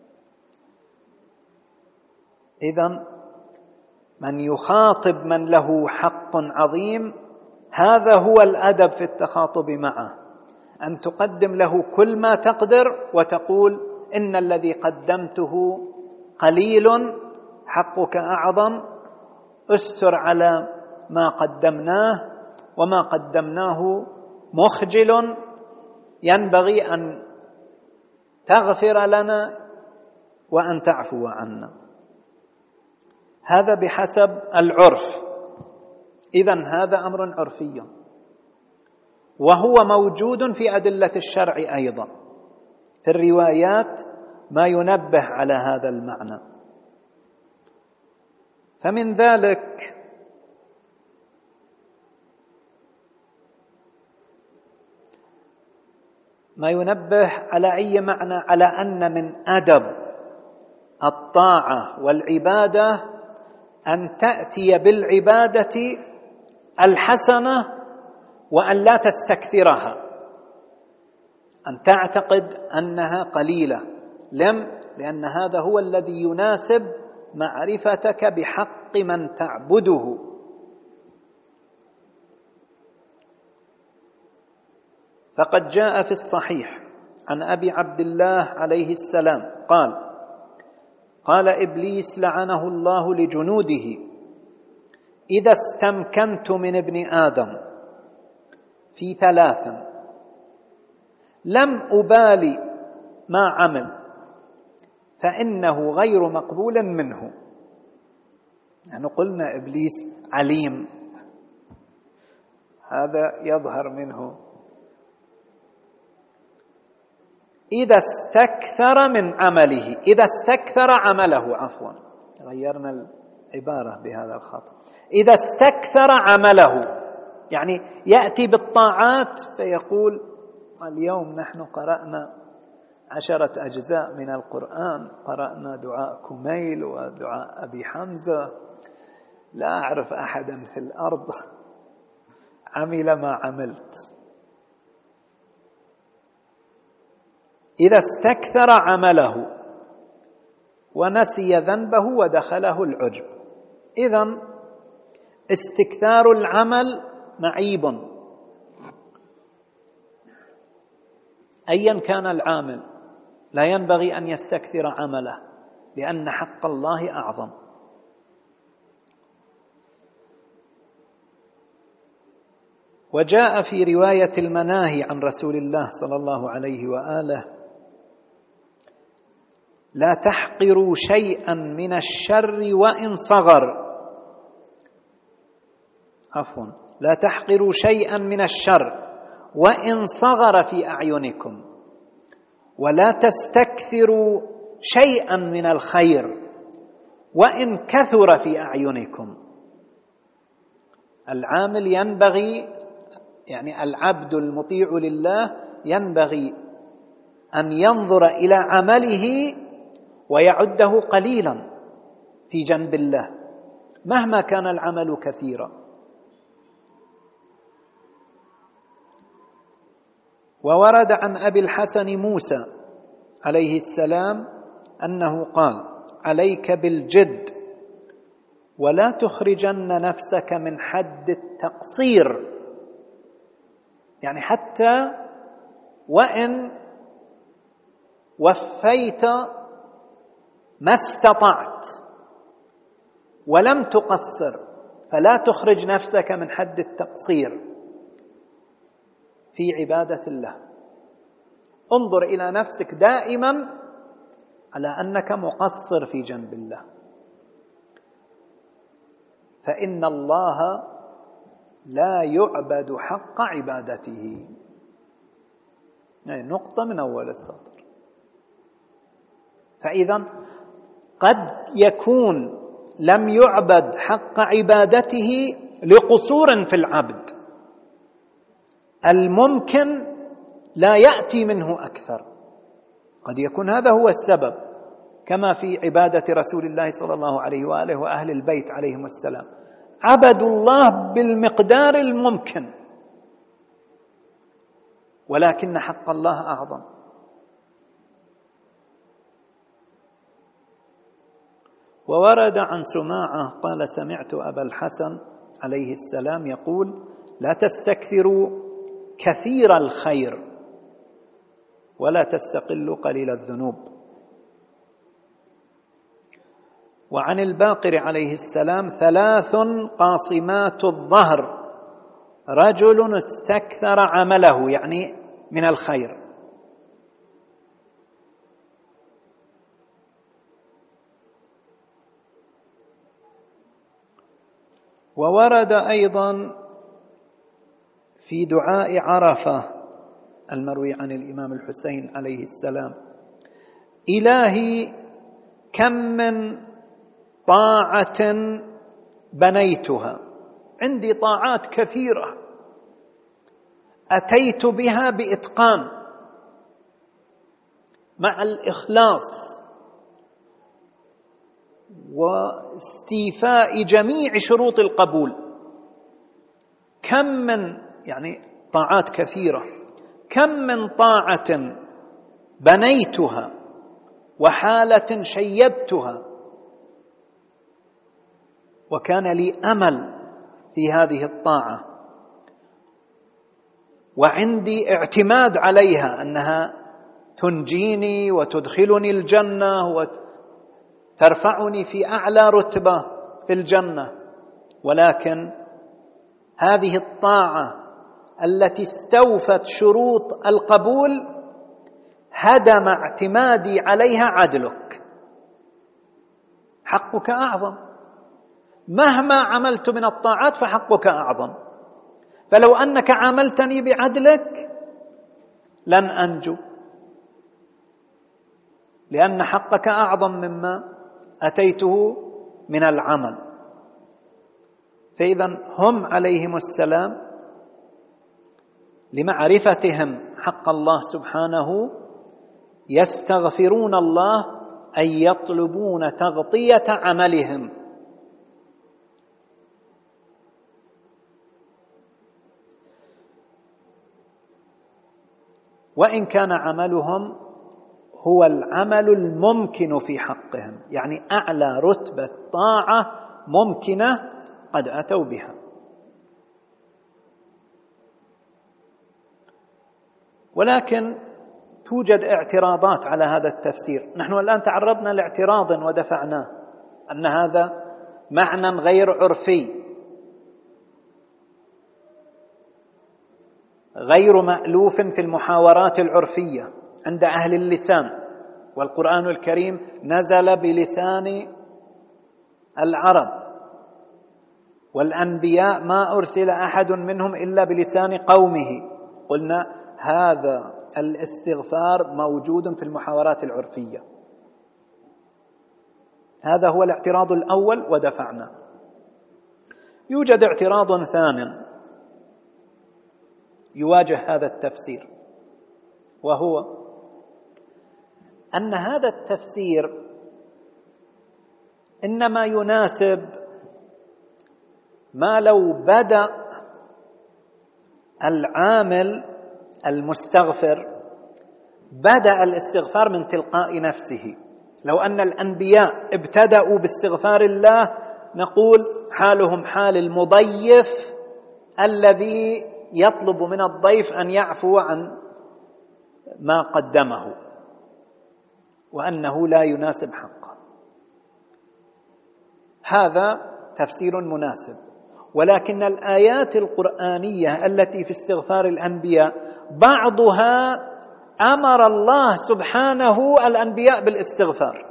إذن من يخاطب من له حق عظيم هذا هو الأدب في التخاطب معه، أن تقدم له كل ما تقدر وتقول: إن الذي قدمته قليل، حقك أعظم، استر على ما قدمناه، وما قدمناه مخجل، ينبغي أن تغفر لنا وأن تعفو عنا. هذا بحسب العرف. إذن هذا أمر عرفي، وهو موجود في أدلة الشرع أيضا، في الروايات ما ينبه على هذا المعنى. فمن ذلك ما ينبه على أي معنى؟ على أن من أدب الطاعة والعبادة أن تأتي بالعبادة الحسنة وأن لا تستكثرها، أن تعتقد أنها قليلة. لأن هذا هو الذي يناسب معرفتك بحق من تعبده. فقد جاء في الصحيح عن أبي عبد الله عليه السلام قال إبليس لعنه الله لجنوده: إذا استمكنت من ابن آدم في 3 لم أبالي ما عمل فإنه غير مقبول منه. يعني قلنا إبليس عليم، هذا يظهر منه. إذا استكثر من عمله، إذا استكثر عمله، عفوا غيرنا العبارة بهذا الخطأ، إذا استكثر عمله، يعني يأتي بالطاعات فيقول: اليوم نحن قرأنا 10 أجزاء من القرآن، قرأنا دعاء كميل ودعاء أبي حمزة، لا أعرف أحدا في الأرض عمل ما عملت. إذا استكثر عمله ونسي ذنبه ودخله العجب. إذن استكثار العمل معيب، أيا كان العامل لا ينبغي أن يستكثر عمله، لأن حق الله أعظم. وجاء في رواية المناهي عن رسول الله صلى الله عليه وآله: لا تحقروا شيئا من الشر وإن صغر، لا تحقروا شيئا من الشر وإن صغر في أعينكم، ولا تستكثروا شيئا من الخير وإن كثر في أعينكم. العامل ينبغي، يعني العبد المطيع لله ينبغي أن ينظر إلى عمله ويعده قليلا في جنب الله مهما كان العمل كثيرا. وورد عن أبي الحسن موسى عليه السلام أنه قال: عليك بالجد ولا تخرجن نفسك من حد التقصير، يعني حتى وإن وفيت ما استطعت ولم تقصر فلا تخرج نفسك من حد التقصير في عبادة الله. انظر إلى نفسك دائما على أنك مقصر في جنب الله، فإن الله لا يعبد حق عبادته. يعني نقطة من أول السطر. فإذا قد يكون لم يعبد حق عبادته لقصور في العبد، الممكن لا يأتي منه أكثر، قد يكون هذا هو السبب، كما في عبادة رسول الله صلى الله عليه وآله وأهل البيت عليهم السلام، عبدوا الله بالمقدار الممكن، ولكن حق الله أعظم. وورد عن سماعة قال: سمعت أبا الحسن عليه السلام يقول: لا تستكثروا كثير الخير ولا تستقلوا قليل الذنوب. وعن الباقر عليه السلام: 3 قاصمات الظهر: رجل استكثر عمله، يعني من الخير، وورد أيضا في دعاء عرفة المروي عن الإمام الحسين عليه السلام: إلهي كم من طاعة بنيتها، عندي طاعات كثيرة أتيت بها بإتقان مع الإخلاص واستيفاء جميع شروط القبول، كم من، يعني طاعات كثيرة، كم من طاعة بنيتها وحالة شيدتها وكان لي أمل في هذه الطاعة وعندي اعتماد عليها أنها تنجيني وتدخلني الجنة وترفعني في أعلى رتبة في الجنة، ولكن هذه الطاعة التي استوفت شروط القبول هدم اعتمادي عليها عدلك، حقك أعظم، مهما عملت من الطاعات فحقك أعظم، فلو أنك عاملتني بعدلك لن أنجو، لأن حقك أعظم مما أتيته من العمل. فإذا هم عليهم السلام لمعرفتهم حق الله سبحانه يستغفرون الله أي يطلبون تغطية عملهم. وإن كان عملهم هو العمل الممكن في حقهم، يعني أعلى رتبة طاعة ممكنة قد أتوا بها. ولكن توجد اعتراضات على هذا التفسير. نحن الآن تعرضنا لاعتراض ودفعناه أن هذا معنى غير عرفي غير مألوف في المحاورات العرفية عند أهل اللسان، والقرآن الكريم نزل بلسان العرب، والأنبياء ما أرسل أحد منهم إلا بلسان قومه. قلنا هذا الاستغفار موجود في المحاورات العرفية. هذا هو الاعتراض الأول ودفعنا. يوجد اعتراض ثان يواجه هذا التفسير، وهو أن هذا التفسير إنما يناسب ما لو بدأ العامل المستغفر بدأ الاستغفار من تلقاء نفسه. لو أن الأنبياء ابتدأوا باستغفار الله نقول حالهم حال المضيف الذي يطلب من الضيف أن يعفو عن ما قدمه، وأنه لا يناسب حقه. هذا تفسير مناسب، ولكن الآيات القرآنية التي في استغفار الأنبياء بعضها أمر الله سبحانه الأنبياء بالاستغفار: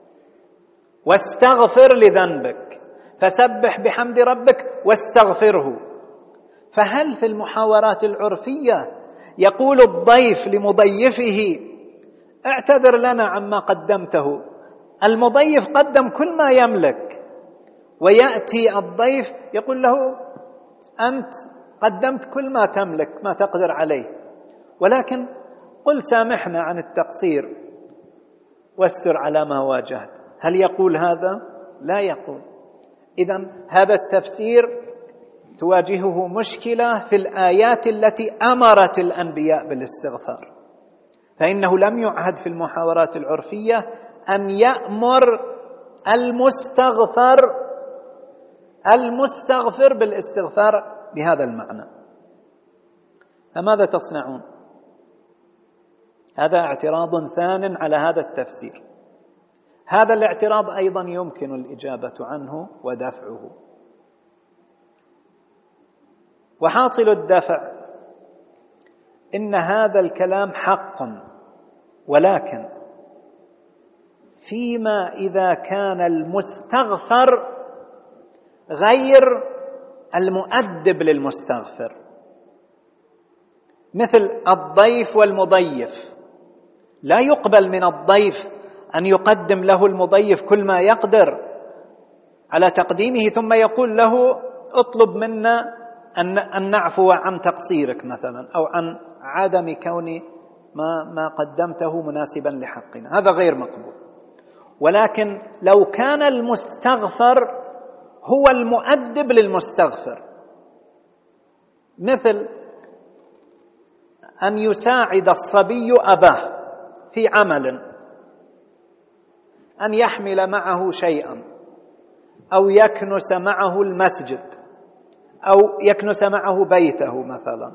واستغفر لذنبك، فسبح بحمد ربك واستغفره. فهل في المحاورات العرفية يقول الضيف لمضيفه اعتذر لنا عما قدمته؟ المضيف قدم كل ما يملك، ويأتي الضيف يقول له أنت قدمت كل ما تملك ما تقدر عليه، ولكن قل سامحنا عن التقصير واستر على ما واجهت. هل يقول هذا؟ لا يقول. إذن هذا التفسير تواجهه مشكلة في الآيات التي أمرت الأنبياء بالاستغفار، فإنه لم يعهد في المحاورات العرفية أن يأمر المستغفر بالاستغفار بهذا المعنى. فماذا تصنعون؟ هذا اعتراض ثان على هذا التفسير. هذا الاعتراض أيضا يمكن الإجابة عنه ودفعه. وحاصل الدفع إن هذا الكلام حق، ولكن فيما إذا كان المستغفر غير المؤدب للمستغفر، مثل الضيف والمضيف. لا يقبل من الضيف أن يقدم له المضيف كل ما يقدر على تقديمه ثم يقول له اطلب منا أن نعفو عن تقصيرك مثلا، أو عن عدم كون ما قدمته مناسبا لحقنا. هذا غير مقبول. ولكن لو كان المستغفر هو المؤدب للمستغفر، مثل أن يساعد الصبي أباه في عمل، أن يحمل معه شيئا، أو يكنس معه المسجد، أو يكنس معه بيته مثلا.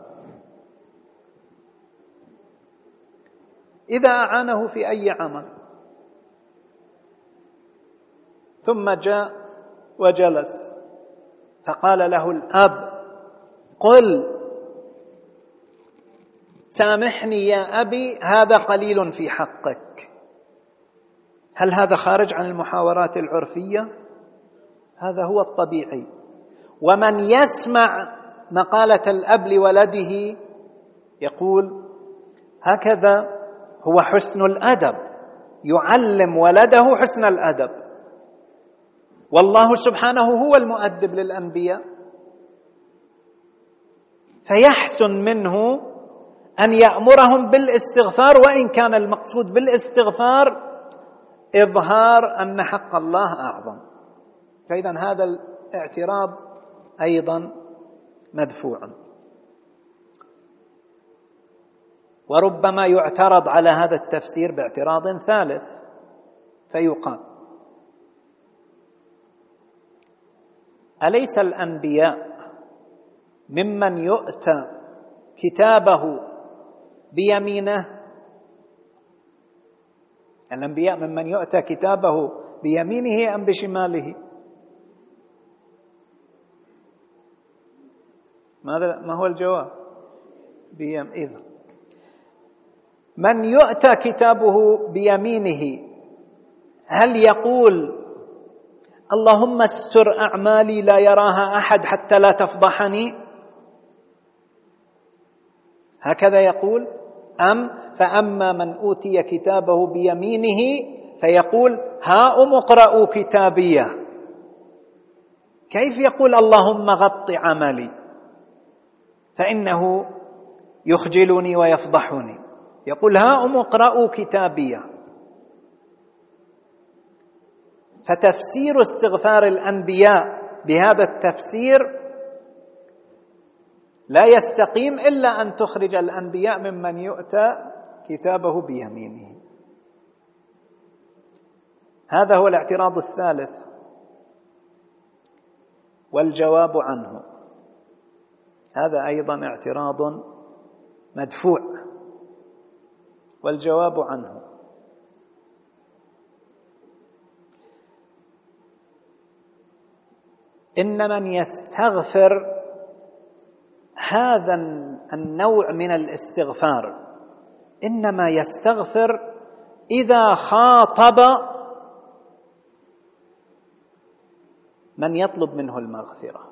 إذا أعانه في أي عمل ثم جاء وجلس فقال له الأب قل سامحني يا أبي هذا قليل في حقك، هل هذا خارج عن المحاورات العرفية؟ هذا هو الطبيعي. ومن يسمع مقالة الأب لولده يقول هكذا هو حسن الأدب، يعلم ولده حسن الأدب، والله سبحانه هو المؤدب للأنبياء، فيحسن منه أن يأمرهم بالاستغفار، وإن كان المقصود بالاستغفار إظهار أن حق الله أعظم. فإذا هذا الاعتراض أيضا مدفوع. وربما يعترض على هذا التفسير باعتراض ثالث، فيقال أليس الأنبياء ممن يؤتى كتابه بيمينه الأنبياء ممن يؤتى كتابه بيمينه أم بشماله؟ ما هو الجواب؟ إذن من يؤتى كتابه بيمينه هل يقول اللهم استر أعمالي لا يراها أحد حتى لا تفضحني؟ هكذا يقول؟ فأما من أوتي كتابه بيمينه فيقول هاؤم اقرءوا كتابيه. كيف يقول اللهم غط عملي فإنه يخجلني ويفضحني؟ يقول هاؤم اقرءوا كتابيه. فتفسير استغفار الأنبياء بهذا التفسير لا يستقيم إلا أن تخرج الأنبياء ممن يؤتى كتابه بيمينه. هذا هو الاعتراض الثالث، والجواب عنه هذا أيضا اعتراض مدفوع، والجواب عنه إن من يستغفر هذا النوع من الاستغفار إنما يستغفر إذا خاطب من يطلب منه المغفرة،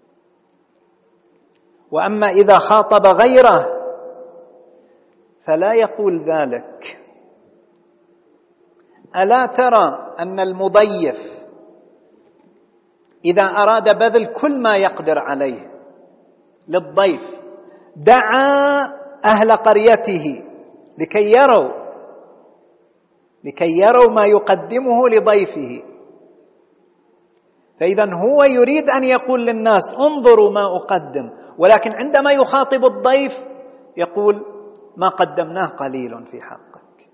وأما إذا خاطب غيره فلا يقول ذلك. ألا ترى أن المضيف إذا أراد بذل كل ما يقدر عليه للضيف دعا أهل قريته لكي يروا ما يقدمه لضيفه، فإذا هو يريد أن يقول للناس انظروا ما أقدم، ولكن عندما يخاطب الضيف يقول ما قدمناه قليل في حقك.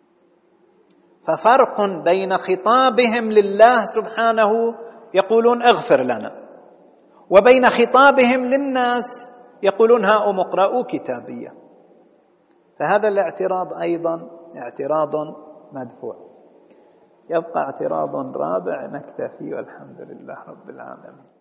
ففرق بين خطابهم لله سبحانه يقولون اغفر لنا، وبين خطابهم للناس يقولون هاؤم اقرءوا كتابيه. فهذا الاعتراض أيضا اعتراض مدفوع. يبقى اعتراض رابع نكتفي، والحمد لله رب العالمين.